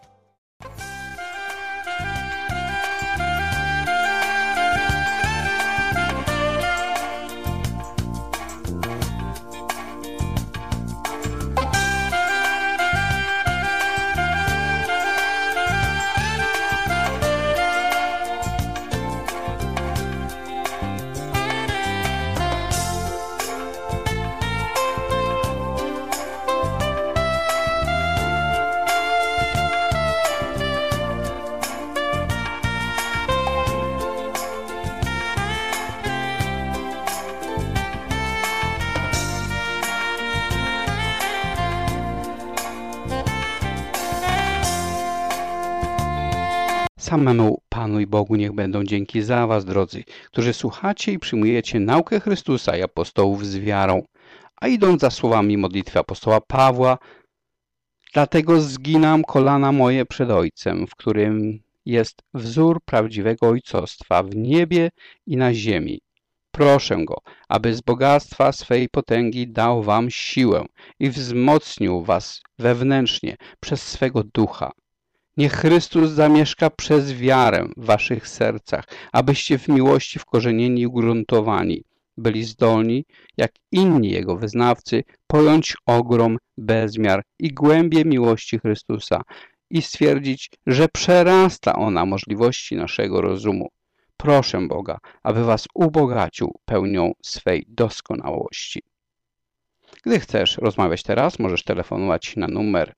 Samemu Panu i Bogu niech będą dzięki za was, drodzy, którzy słuchacie i przyjmujecie naukę Chrystusa i apostołów z wiarą, a idąc za słowami modlitwy apostoła Pawła, dlatego zginam kolana moje przed Ojcem, w którym jest wzór prawdziwego ojcostwa w niebie i na ziemi. Proszę Go, aby z bogactwa swej potęgi dał wam siłę i wzmocnił was wewnętrznie przez swego Ducha. Niech Chrystus zamieszka przez wiarę w waszych sercach, abyście w miłości wkorzenieni i ugruntowani byli zdolni, jak inni Jego wyznawcy, pojąć ogrom, bezmiar i głębię miłości Chrystusa i stwierdzić, że przerasta ona możliwości naszego rozumu. Proszę Boga, aby was ubogacił pełnią swej doskonałości. Gdy chcesz rozmawiać teraz, możesz telefonować na numer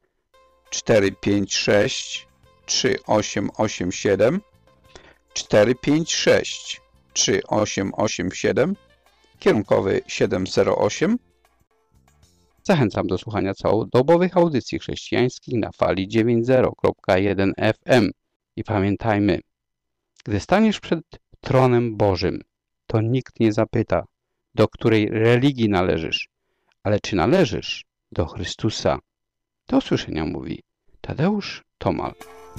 456 3887 456 3887 kierunkowy 708. Zachęcam do słuchania całodobowych audycji chrześcijańskich na fali 90.1 FM. I pamiętajmy, gdy staniesz przed tronem Bożym, to nikt nie zapyta, do której religii należysz, ale czy należysz do Chrystusa. Do usłyszenia mówi Tadeusz Tomal.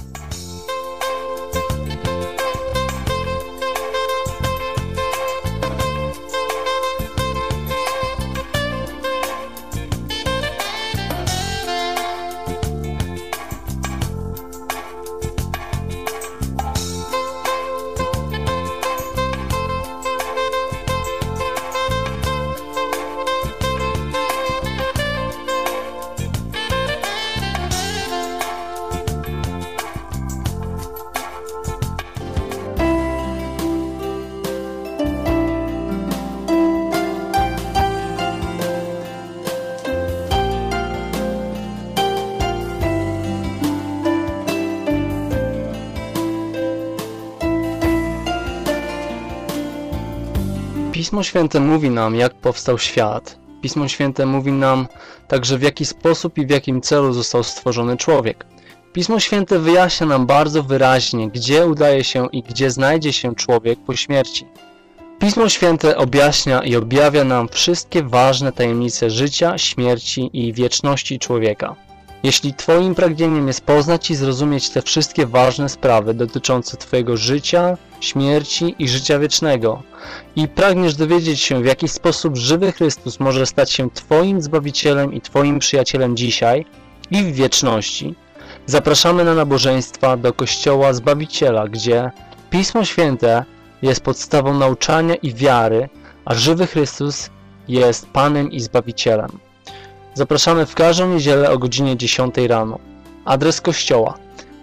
Pismo Święte mówi nam, jak powstał świat. Pismo Święte mówi nam także, w jaki sposób i w jakim celu został stworzony człowiek. Pismo Święte wyjaśnia nam bardzo wyraźnie, gdzie udaje się i gdzie znajdzie się człowiek po śmierci. Pismo Święte objaśnia i objawia nam wszystkie ważne tajemnice życia, śmierci i wieczności człowieka. Jeśli Twoim pragnieniem jest poznać i zrozumieć te wszystkie ważne sprawy dotyczące Twojego życia, śmierci i życia wiecznego i pragniesz dowiedzieć się, w jaki sposób żywy Chrystus może stać się Twoim Zbawicielem i Twoim przyjacielem dzisiaj i w wieczności, zapraszamy na nabożeństwa do Kościoła Zbawiciela, gdzie Pismo Święte jest podstawą nauczania i wiary, a żywy Chrystus jest Panem i Zbawicielem. Zapraszamy w każdą niedzielę o godzinie 10 rano. Adres kościoła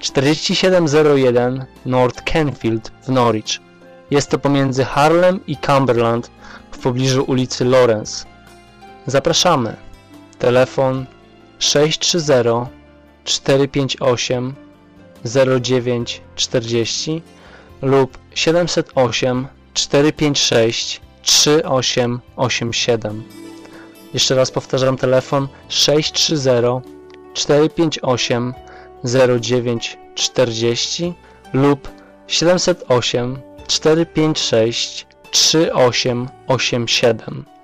4701 North Canfield w Norwich. Jest to pomiędzy Harlem i Cumberland w pobliżu ulicy Lawrence. Zapraszamy. Telefon 630 458 0940 lub 708 456 3887. Jeszcze raz powtarzam telefon 630 458 0940 lub 708 456 3887.